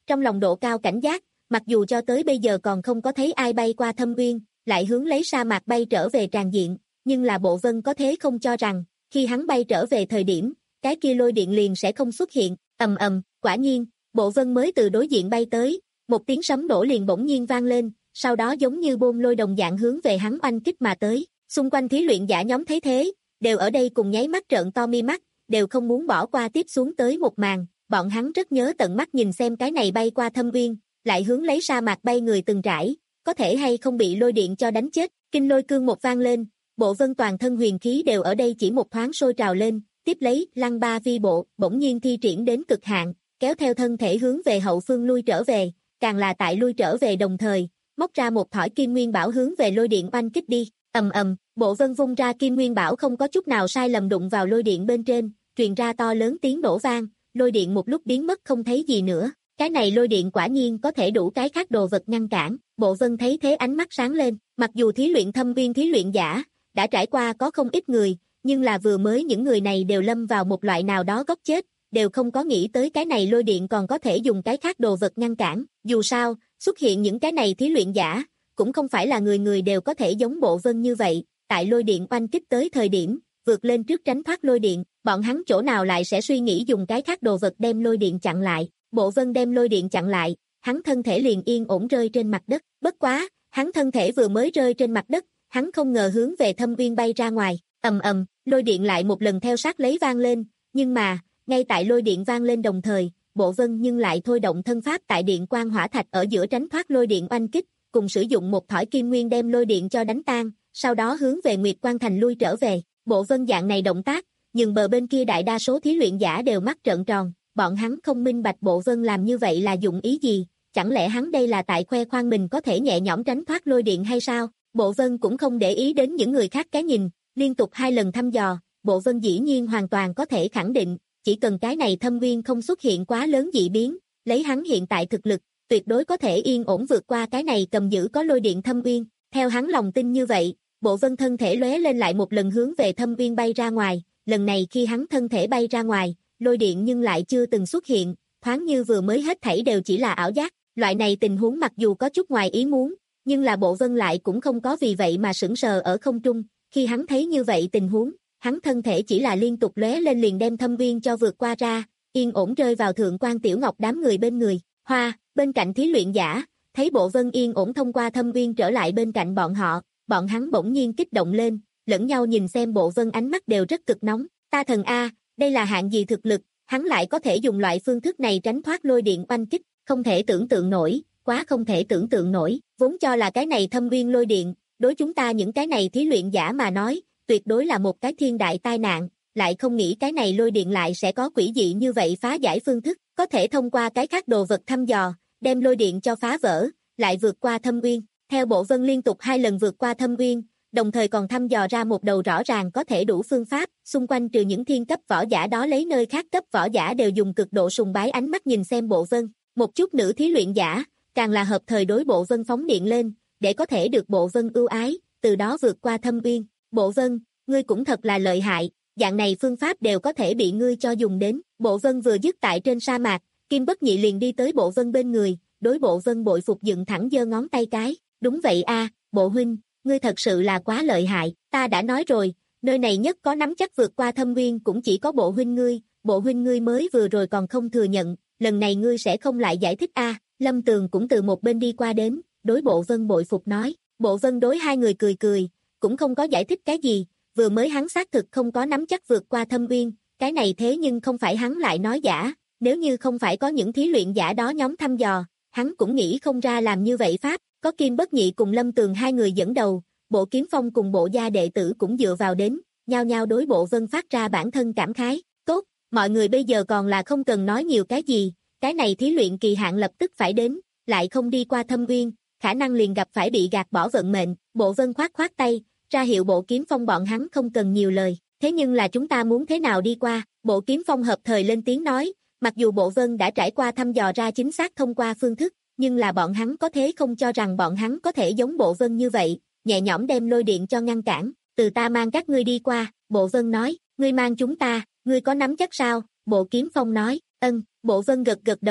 trong lòng độ cao cảnh giác, mặc dù cho tới bây giờ còn không có thấy ai bay qua thâm uyên, lại hướng lấy sa mạc bay trở về tràn diện, nhưng là Bộ Vân có thế không cho rằng, khi hắn bay trở về thời điểm, cái kia lôi điện liền sẽ không xuất hiện, ầm ầm, quả nhiên, Bộ Vân mới từ đối diện bay tới, một tiếng sấm nổ liền bỗng nhiên vang lên, sau đó giống như bom lôi đồng dạng hướng về hắn oanh kích mà tới, xung quanh thí luyện giả nhóm thấy thế, đều ở đây cùng nháy mắt trợn to mi mắt, đều không muốn bỏ qua tiếp xuống tới một màn, bọn hắn rất nhớ tận mắt nhìn xem cái này bay qua thâm uyên, lại hướng lấy sa mạc bay người từng trải, có thể hay không bị lôi điện cho đánh chết, kinh lôi cương một vang lên, Bộ Vân toàn thân huyền khí đều ở đây chỉ một thoáng sôi trào lên, tiếp lấy, lăng ba vi bộ, bỗng nhiên thi triển đến cực hạn, kéo theo thân thể hướng về hậu phương lui trở về, càng là tại lui trở về đồng thời, móc ra một thỏi kim nguyên bảo hướng về lôi điện oanh kích đi, ầm ầm, Bộ Vân vung ra kim nguyên bảo không có chút nào sai lầm đụng vào lôi điện bên trên, truyền ra to lớn tiếng nổ vang, lôi điện một lúc biến mất không thấy gì nữa. Cái này lôi điện quả nhiên có thể đủ cái khác đồ vật ngăn cản, Bộ Vân thấy thế ánh mắt sáng lên, mặc dù thí luyện thâm uyên thí luyện giả, đã trải qua có không ít người, nhưng là vừa mới những người này đều lâm vào một loại nào đó góc chết, đều không có nghĩ tới cái này lôi điện còn có thể dùng cái khác đồ vật ngăn cản, dù sao, xuất hiện những cái này thí luyện giả, cũng không phải là người người đều có thể giống Bộ Vân như vậy, tại lôi điện oanh kích tới thời điểm, vượt lên trước tránh thoát lôi điện, bọn hắn chỗ nào lại sẽ suy nghĩ dùng cái khác đồ vật đem lôi điện chặn lại. Bộ Vân đem lôi điện chặn lại, hắn thân thể liền yên ổn rơi trên mặt đất, bất quá, hắn thân thể vừa mới rơi trên mặt đất, hắn không ngờ hướng về thâm uyên bay ra ngoài, ầm ầm, lôi điện lại một lần theo sát lấy vang lên, nhưng mà, ngay tại lôi điện vang lên đồng thời, Bộ Vân nhưng lại thôi động thân pháp tại điện quang hỏa thạch ở giữa tránh thoát lôi điện oanh kích, cùng sử dụng một thỏi kim nguyên đem lôi điện cho đánh tan, sau đó hướng về Nguyệt Quang Thành lui trở về, Bộ Vân dạng này động tác, nhưng bờ bên kia đại đa số thí luyện giả đều mắt trợn tròn. Bọn hắn không minh bạch Bộ Vân làm như vậy là dụng ý gì, chẳng lẽ hắn đây là tại khoe khoang mình có thể nhẹ nhõm tránh thoát lôi điện hay sao? Bộ Vân cũng không để ý đến những người khác cái nhìn, liên tục hai lần thăm dò, Bộ Vân dĩ nhiên hoàn toàn có thể khẳng định, chỉ cần cái này thâm uyên không xuất hiện quá lớn dị biến, lấy hắn hiện tại thực lực, tuyệt đối có thể yên ổn vượt qua cái này cầm giữ có lôi điện thâm uyên, theo hắn lòng tin như vậy, Bộ Vân thân thể lóe lên lại một lần hướng về thâm uyên bay ra ngoài, lần này khi hắn thân thể bay ra ngoài, lôi điện nhưng lại chưa từng xuất hiện, thoáng như vừa mới hết thảy đều chỉ là ảo giác, loại này tình huống mặc dù có chút ngoài ý muốn, nhưng là Bộ Vân lại cũng không có vì vậy mà sững sờ ở không trung, khi hắn thấy như vậy tình huống, hắn thân thể chỉ là liên tục lóe lên liền đem thâm uyên cho vượt qua ra, yên ổn rơi vào Thượng Quan Tiểu Ngọc đám người bên người, Hoa, bên cạnh thí luyện giả, thấy Bộ Vân yên ổn thông qua thâm uyên trở lại bên cạnh bọn họ, bọn hắn bỗng nhiên kích động lên, lẫn nhau nhìn xem Bộ Vân ánh mắt đều rất cực nóng, ta thần A, đây là hạng gì thực lực, hắn lại có thể dùng loại phương thức này tránh thoát lôi điện oanh kích, không thể tưởng tượng nổi, quá không thể tưởng tượng nổi, vốn cho là cái này thâm uyên lôi điện, đối chúng ta những cái này thí luyện giả mà nói, tuyệt đối là một cái thiên đại tai nạn, lại không nghĩ cái này lôi điện lại sẽ có quỷ dị như vậy phá giải phương thức, có thể thông qua cái khác đồ vật thăm dò, đem lôi điện cho phá vỡ, lại vượt qua thâm uyên, theo Bộ Vân liên tục hai lần vượt qua thâm uyên, đồng thời còn thăm dò ra một đầu rõ ràng có thể đủ phương pháp, xung quanh trừ những thiên cấp võ giả đó lấy nơi khác cấp võ giả đều dùng cực độ sùng bái ánh mắt nhìn xem Bộ Vân, một chút nữ thí luyện giả, càng là hợp thời đối Bộ Vân phóng điện lên, để có thể được Bộ Vân ưu ái, từ đó vượt qua thâm uyên, Bộ Vân, ngươi cũng thật là lợi hại, dạng này phương pháp đều có thể bị ngươi cho dùng đến, Bộ Vân vừa dứt tại trên sa mạc, Kim Bất Nhị liền đi tới Bộ Vân bên người, đối Bộ Vân bội phục dựng thẳng giơ ngón tay cái, đúng vậy a, Bộ huynh, ngươi thật sự là quá lợi hại, ta đã nói rồi, nơi này nhất có nắm chắc vượt qua thâm uyên cũng chỉ có Bộ huynh ngươi, Bộ huynh ngươi mới vừa rồi còn không thừa nhận, lần này ngươi sẽ không lại giải thích a, Lâm Tường cũng từ một bên đi qua đến, đối Bộ Vân bội phục nói, Bộ Vân đối hai người cười cười, cũng không có giải thích cái gì, vừa mới hắn xác thực không có nắm chắc vượt qua thâm uyên, cái này thế nhưng không phải hắn lại nói giả, nếu như không phải có những thí luyện giả đó nhóm thăm dò, hắn cũng nghĩ không ra làm như vậy pháp, có Kim Bất Nhị cùng Lâm Tường hai người dẫn đầu, Bộ Kiếm Phong cùng Bộ gia đệ tử cũng dựa vào đến, nhao nhao đối Bộ Vân phát ra bản thân cảm khái, tốt, mọi người bây giờ còn là không cần nói nhiều cái gì, cái này thí luyện kỳ hạn lập tức phải đến, lại không đi qua thâm uyên, khả năng liền gặp phải bị gạt bỏ vận mệnh, Bộ Vân khoát khoát tay, ra hiệu Bộ Kiếm Phong bọn hắn không cần nhiều lời, thế nhưng là chúng ta muốn thế nào đi qua, Bộ Kiếm Phong hợp thời lên tiếng nói, mặc dù Bộ Vân đã trải qua thăm dò ra chính xác thông qua phương thức, nhưng là bọn hắn có thế không cho rằng bọn hắn có thể giống Bộ Vân như vậy, nhẹ nhõm đem lôi điện cho ngăn cản, từ ta mang các ngươi đi qua, Bộ Vân nói, ngươi mang chúng ta, ngươi có nắm chắc sao, Bộ Kiếm Phong nói, ân, Bộ Vân gật gật đầu,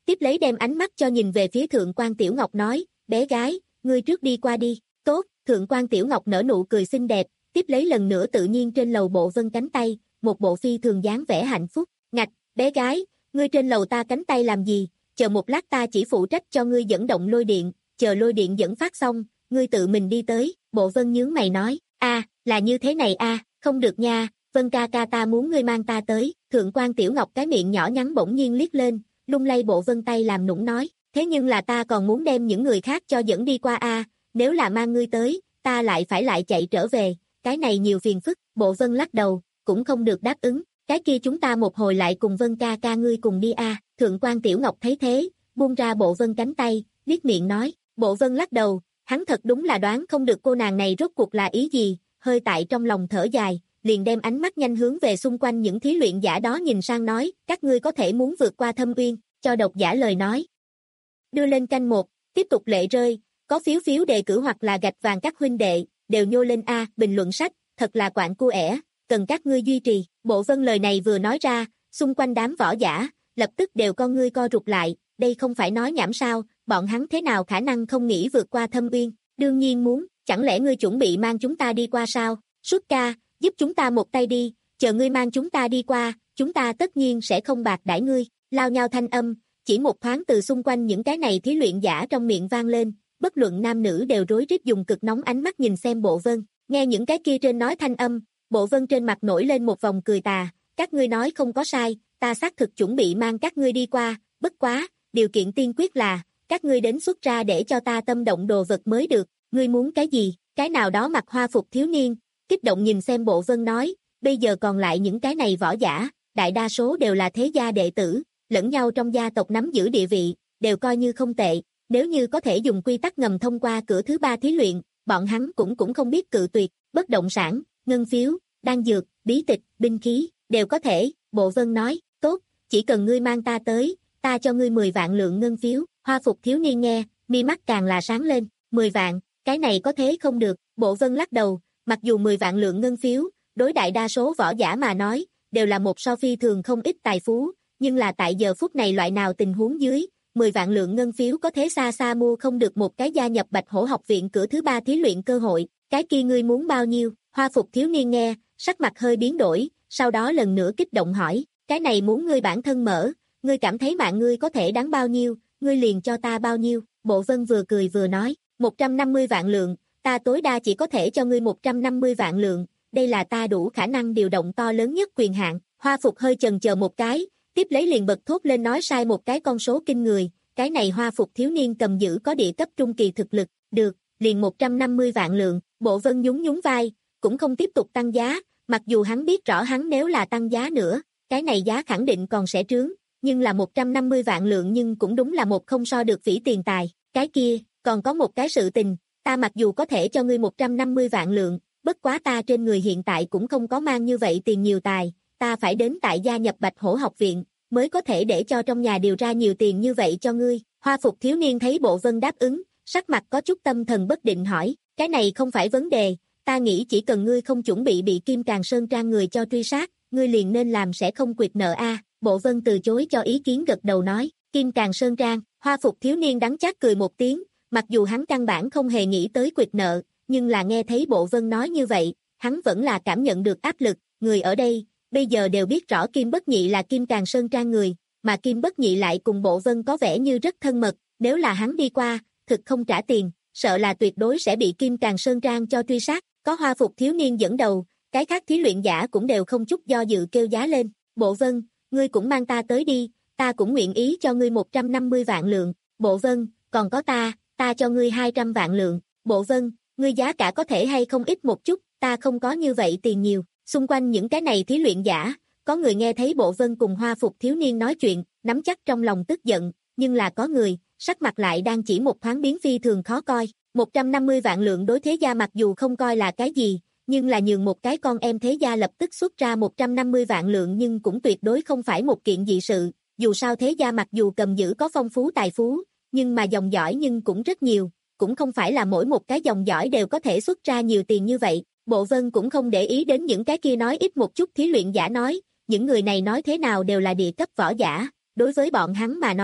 tiếp lấy đem ánh mắt cho nhìn về phía Thượng quan Tiểu Ngọc nói, bé gái, ngươi trước đi qua đi, tốt, Thượng quan Tiểu Ngọc nở nụ cười xinh đẹp, tiếp lấy lần nữa tự nhiên trên lầu bộ vân cánh tay, một bộ phi thường dáng vẻ hạnh phúc, ngạch, bé gái, ngươi trên lầu ta cánh tay làm gì, chờ một lát ta chỉ phụ trách cho ngươi dẫn động lôi điện, chờ lôi điện dẫn phát xong, ngươi tự mình đi tới, bộ vân nhướng mày nói, a là như thế này a không được nha, vân ca ca ta muốn ngươi mang ta tới, Thượng quan Tiểu Ngọc cái miệng nhỏ nhắn bỗng nhiên liếc lên, lung lay bộ vân tay làm nũng nói, thế nhưng là ta còn muốn đem những người khác cho dẫn đi qua a nếu là mang ngươi tới, ta lại phải lại chạy trở về, cái này nhiều phiền phức, bộ vân lắc đầu, cũng không được đáp ứng, cái kia chúng ta một hồi lại cùng vân ca ca ngươi cùng đi a Thượng quan Tiểu Ngọc thấy thế, buông ra bộ vân cánh tay, liếc miệng nói, bộ vân lắc đầu, hắn thật đúng là đoán không được cô nàng này rốt cuộc là ý gì, hơi tại trong lòng thở dài, liền đem ánh mắt nhanh hướng về xung quanh những thí luyện giả đó nhìn sang nói, các ngươi có thể muốn vượt qua thâm uyên, cho độc giả lời nói. Đưa lên canh một, tiếp tục lệ rơi, có phiếu phiếu đề cử hoặc là gạch vàng các huynh đệ, đều nhô lên A, bình luận sách, thật là quạng cua ẻ, cần các ngươi duy trì, bộ vân lời này vừa nói ra, xung quanh đám võ giả, lập tức đều con ngươi co rụt lại, đây không phải nói nhảm sao, bọn hắn thế nào khả năng không nghĩ vượt qua thâm uyên, đương nhiên muốn, chẳng lẽ ngươi chuẩn bị mang chúng ta đi qua sao, Sút ca, giúp chúng ta một tay đi, chờ ngươi mang chúng ta đi qua, chúng ta tất nhiên sẽ không bạc đãi ngươi, lao nhau thanh âm, chỉ một thoáng từ xung quanh những cái này thí luyện giả trong miệng vang lên, bất luận nam nữ đều rối rít dùng cực nóng ánh mắt nhìn xem bộ vân, nghe những cái kia trên nói thanh âm, bộ vân trên mặt nổi lên một vòng cười tà, các ngươi nói không có sai, ta xác thực chuẩn bị mang các ngươi đi qua, bất quá, điều kiện tiên quyết là, các ngươi đến xuất ra để cho ta tâm động đồ vật mới được, ngươi muốn cái gì, cái nào đó mặc hoa phục thiếu niên, kích động nhìn xem bộ vân nói, bây giờ còn lại những cái này võ giả, đại đa số đều là thế gia đệ tử, lẫn nhau trong gia tộc nắm giữ địa vị, đều coi như không tệ, nếu như có thể dùng quy tắc ngầm thông qua cửa thứ ba thí luyện, bọn hắn cũng cũng không biết cự tuyệt, bất động sản, ngân phiếu, đan dược, bí tịch, binh khí, đều có thể, bộ vân nói, tốt, chỉ cần ngươi mang ta tới, ta cho ngươi mười vạn lượng ngân phiếu, hoa phục thiếu niên nghe, mi mắt càng là sáng lên, mười vạn, cái này có thế không được, bộ vân lắc đầu, mặc dù mười vạn lượng ngân phiếu, đối đại đa số võ giả mà nói, đều là một so phi thường không ít tài phú, nhưng là tại giờ phút này loại nào tình huống dưới, mười vạn lượng ngân phiếu có thế xa xa mua không được một cái gia nhập Bạch Hổ học viện cửa thứ ba thí luyện cơ hội, cái kia ngươi muốn bao nhiêu, hoa phục thiếu niên nghe, sắc mặt hơi biến đổi, sau đó lần nữa kích động hỏi, cái này muốn ngươi bản thân mở, ngươi cảm thấy mạng ngươi có thể đáng bao nhiêu, ngươi liền cho ta bao nhiêu, bộ vân vừa cười vừa nói, một trăm năm mươi vạn lượng, ta tối đa chỉ có thể cho ngươi một trăm năm mươi vạn lượng, đây là ta đủ khả năng điều động to lớn nhất quyền hạn, hoa phục hơi chần chờ một cái, tiếp lấy liền bật thốt lên nói sai một cái con số kinh người, cái này hoa phục thiếu niên cầm giữ có địa cấp trung kỳ thực lực, được, liền một trăm năm mươi vạn lượng, bộ vân nhún nhún vai, cũng không tiếp tục tăng giá, mặc dù hắn biết rõ hắn nếu là tăng giá nữa, cái này giá khẳng định còn sẽ trướng, nhưng là một trăm năm mươi vạn lượng nhưng cũng đúng là một không so được vĩ tiền tài, cái kia, còn có một cái sự tình, ta mặc dù có thể cho ngươi một trăm năm mươi vạn lượng, bất quá ta trên người hiện tại cũng không có mang như vậy tiền nhiều tài, ta phải đến tại gia nhập Bạch Hổ học viện, mới có thể để cho trong nhà điều ra nhiều tiền như vậy cho ngươi. Hoa phục thiếu niên thấy bộ vân đáp ứng, sắc mặt có chút tâm thần bất định hỏi, cái này không phải vấn đề, ta nghĩ chỉ cần ngươi không chuẩn bị bị Kim Càn Sơn Trang người cho truy sát, ngươi liền nên làm sẽ không quyệt nợ a. Bộ vân từ chối cho ý kiến gật đầu nói, Kim Càn Sơn Trang, hoa phục thiếu niên đắng chát cười một tiếng, mặc dù hắn căn bản không hề nghĩ tới quyệt nợ, nhưng là nghe thấy bộ vân nói như vậy, hắn vẫn là cảm nhận được áp lực, người ở đây, bây giờ đều biết rõ Kim Bất Nhị là Kim Càn Sơn Trang người, mà Kim Bất Nhị lại cùng bộ vân có vẻ như rất thân mật, nếu là hắn đi qua, thực không trả tiền, sợ là tuyệt đối sẽ bị Kim Càn Sơn Trang cho truy sát, có hoa phục thiếu niên dẫn đầu, cái khác thí luyện giả cũng đều không chút do dự kêu giá lên, bộ vân, ngươi cũng mang ta tới đi, ta cũng nguyện ý cho ngươi một trăm năm mươi vạn lượng, bộ vân, còn có ta, ta cho ngươi hai trăm vạn lượng, bộ vân, ngươi giá cả có thể hay không ít một chút, ta không có như vậy tiền nhiều, xung quanh những cái này thí luyện giả, có người nghe thấy bộ vân cùng hoa phục thiếu niên nói chuyện, nắm chắc trong lòng tức giận, nhưng là có người, sắc mặt lại đang chỉ một thoáng biến phi thường khó coi, một trăm năm mươi vạn lượng đối thế gia mặc dù không coi là cái gì, nhưng là nhường một cái con em thế gia lập tức xuất ra một trăm năm mươi vạn lượng nhưng cũng tuyệt đối không phải một kiện dị sự, dù sao thế gia mặc dù cầm giữ có phong phú tài phú, nhưng mà dòng dõi nhưng cũng rất nhiều, cũng không phải là mỗi một cái dòng dõi đều có thể xuất ra nhiều tiền như vậy, bộ vân cũng không để ý đến những cái kia nói ít một chút thí luyện giả nói, những người này nói thế nào đều là địa cấp võ giả, đối với bọn hắn mà nói,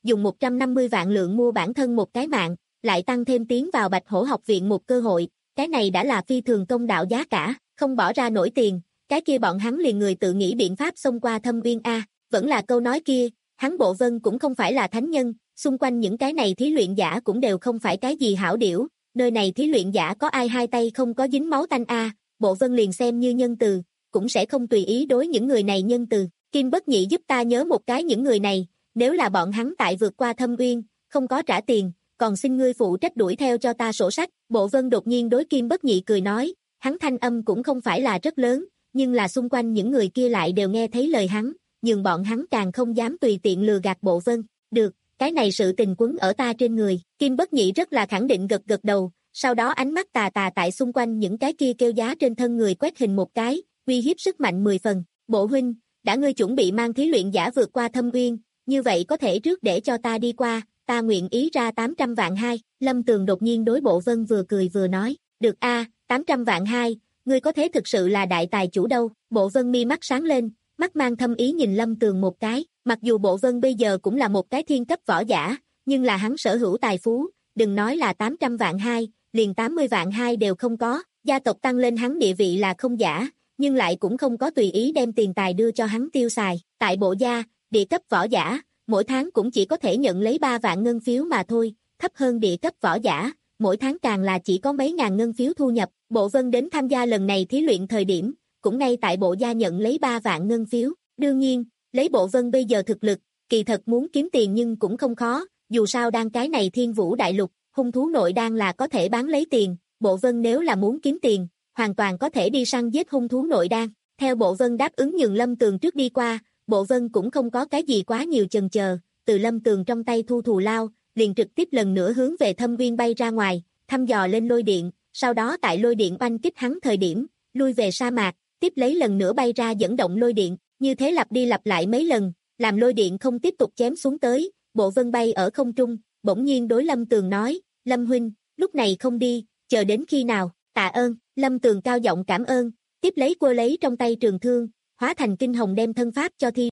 dùng một trăm năm mươi vạn lượng mua bản thân một cái mạng, lại tăng thêm tiến vào Bạch Hổ học viện một cơ hội, cái này đã là phi thường công đạo giá cả, không bỏ ra nổi tiền, cái kia bọn hắn liền người tự nghĩ biện pháp xông qua Thâm Uyên a, vẫn là câu nói kia, hắn Bộ Vân cũng không phải là thánh nhân, xung quanh những cái này thí luyện giả cũng đều không phải cái gì hảo điểu, nơi này thí luyện giả có ai hai tay không có dính máu tanh a, Bộ Vân liền xem như nhân từ, cũng sẽ không tùy ý đối những người này nhân từ. Kim Bất Nhị giúp ta nhớ một cái những người này, nếu là bọn hắn tại vượt qua Thâm Uyên, không có trả tiền, còn xin ngươi phụ trách đuổi theo cho ta sổ sách. Bộ Vân đột nhiên đối Kim Bất Nhị cười nói, hắn thanh âm cũng không phải là rất lớn, nhưng là xung quanh những người kia lại đều nghe thấy lời hắn, nhưng bọn hắn càng không dám tùy tiện lừa gạt Bộ Vân. Được, cái này sự tình quấn ở ta trên người. Kim Bất Nhị rất là khẳng định gật gật đầu, sau đó ánh mắt tà tà tại xung quanh những cái kia kêu giá trên thân người quét hình một cái, uy hiếp sức mạnh mười phần. Bộ huynh, đã ngươi chuẩn bị mang thí luyện giả vượt qua Thâm Uyên, như vậy có thể trước để cho ta đi qua, ta nguyện ý ra tám trăm vạn hai. Lâm Tường đột nhiên đối Bộ Vân vừa cười vừa nói, được a, tám trăm vạn hai, ngươi có thế thực sự là đại tài chủ đâu. Bộ Vân mi mắt sáng lên, mắt mang thâm ý nhìn Lâm Tường một cái, mặc dù Bộ Vân bây giờ cũng là một cái thiên cấp võ giả, nhưng là hắn sở hữu tài phú, đừng nói là tám trăm vạn hai, liền tám mươi vạn hai đều không có, gia tộc tăng lên hắn địa vị là không giả, nhưng lại cũng không có tùy ý đem tiền tài đưa cho hắn tiêu xài. Tại Bộ gia, địa cấp võ giả, mỗi tháng cũng chỉ có thể nhận lấy ba vạn ngân phiếu mà thôi, thấp hơn địa cấp võ giả, mỗi tháng càng là chỉ có mấy ngàn ngân phiếu thu nhập. Bộ Vân đến tham gia lần này thí luyện thời điểm, cũng ngay tại Bộ gia nhận lấy ba vạn ngân phiếu. Đương nhiên, lấy Bộ Vân bây giờ thực lực, kỳ thật muốn kiếm tiền nhưng cũng không khó, dù sao đang cái này Thiên Vũ đại lục, hung thú nội đan là có thể bán lấy tiền, Bộ Vân nếu là muốn kiếm tiền, hoàn toàn có thể đi săn giết hung thú nội đan. Theo Bộ Vân đáp ứng nhường Lâm Tường trước đi qua, Bộ Vân cũng không có cái gì quá nhiều chần chờ, từ Lâm Tường trong tay thu thù lao, liền trực tiếp lần nữa hướng về Thâm Uyên bay ra ngoài, thăm dò lên lôi điện, sau đó tại lôi điện oanh kích hắn thời điểm, lui về sa mạc, tiếp lấy lần nữa bay ra dẫn động lôi điện, như thế lặp đi lặp lại mấy lần, làm lôi điện không tiếp tục chém xuống tới. Bộ Vân bay ở không trung, bỗng nhiên đối Lâm Tường nói, Lâm huynh, lúc này không đi, chờ đến khi nào? Tạ ơn. Lâm Tường cao giọng cảm ơn, tiếp lấy quơ lấy trong tay trường thương, hóa thành kinh hồng đem thân pháp cho thi.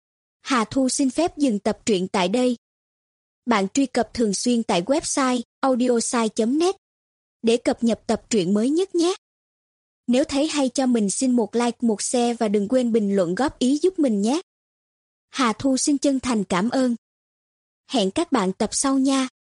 Hà Thu xin phép dừng tập truyện tại đây. Bạn truy cập thường xuyên tại website audiosai chấm net để cập nhật tập truyện mới nhất nhé. Nếu thấy hay cho mình xin một like, một share và đừng quên bình luận góp ý giúp mình nhé. Hà Thu xin chân thành cảm ơn. Hẹn các bạn tập sau nha.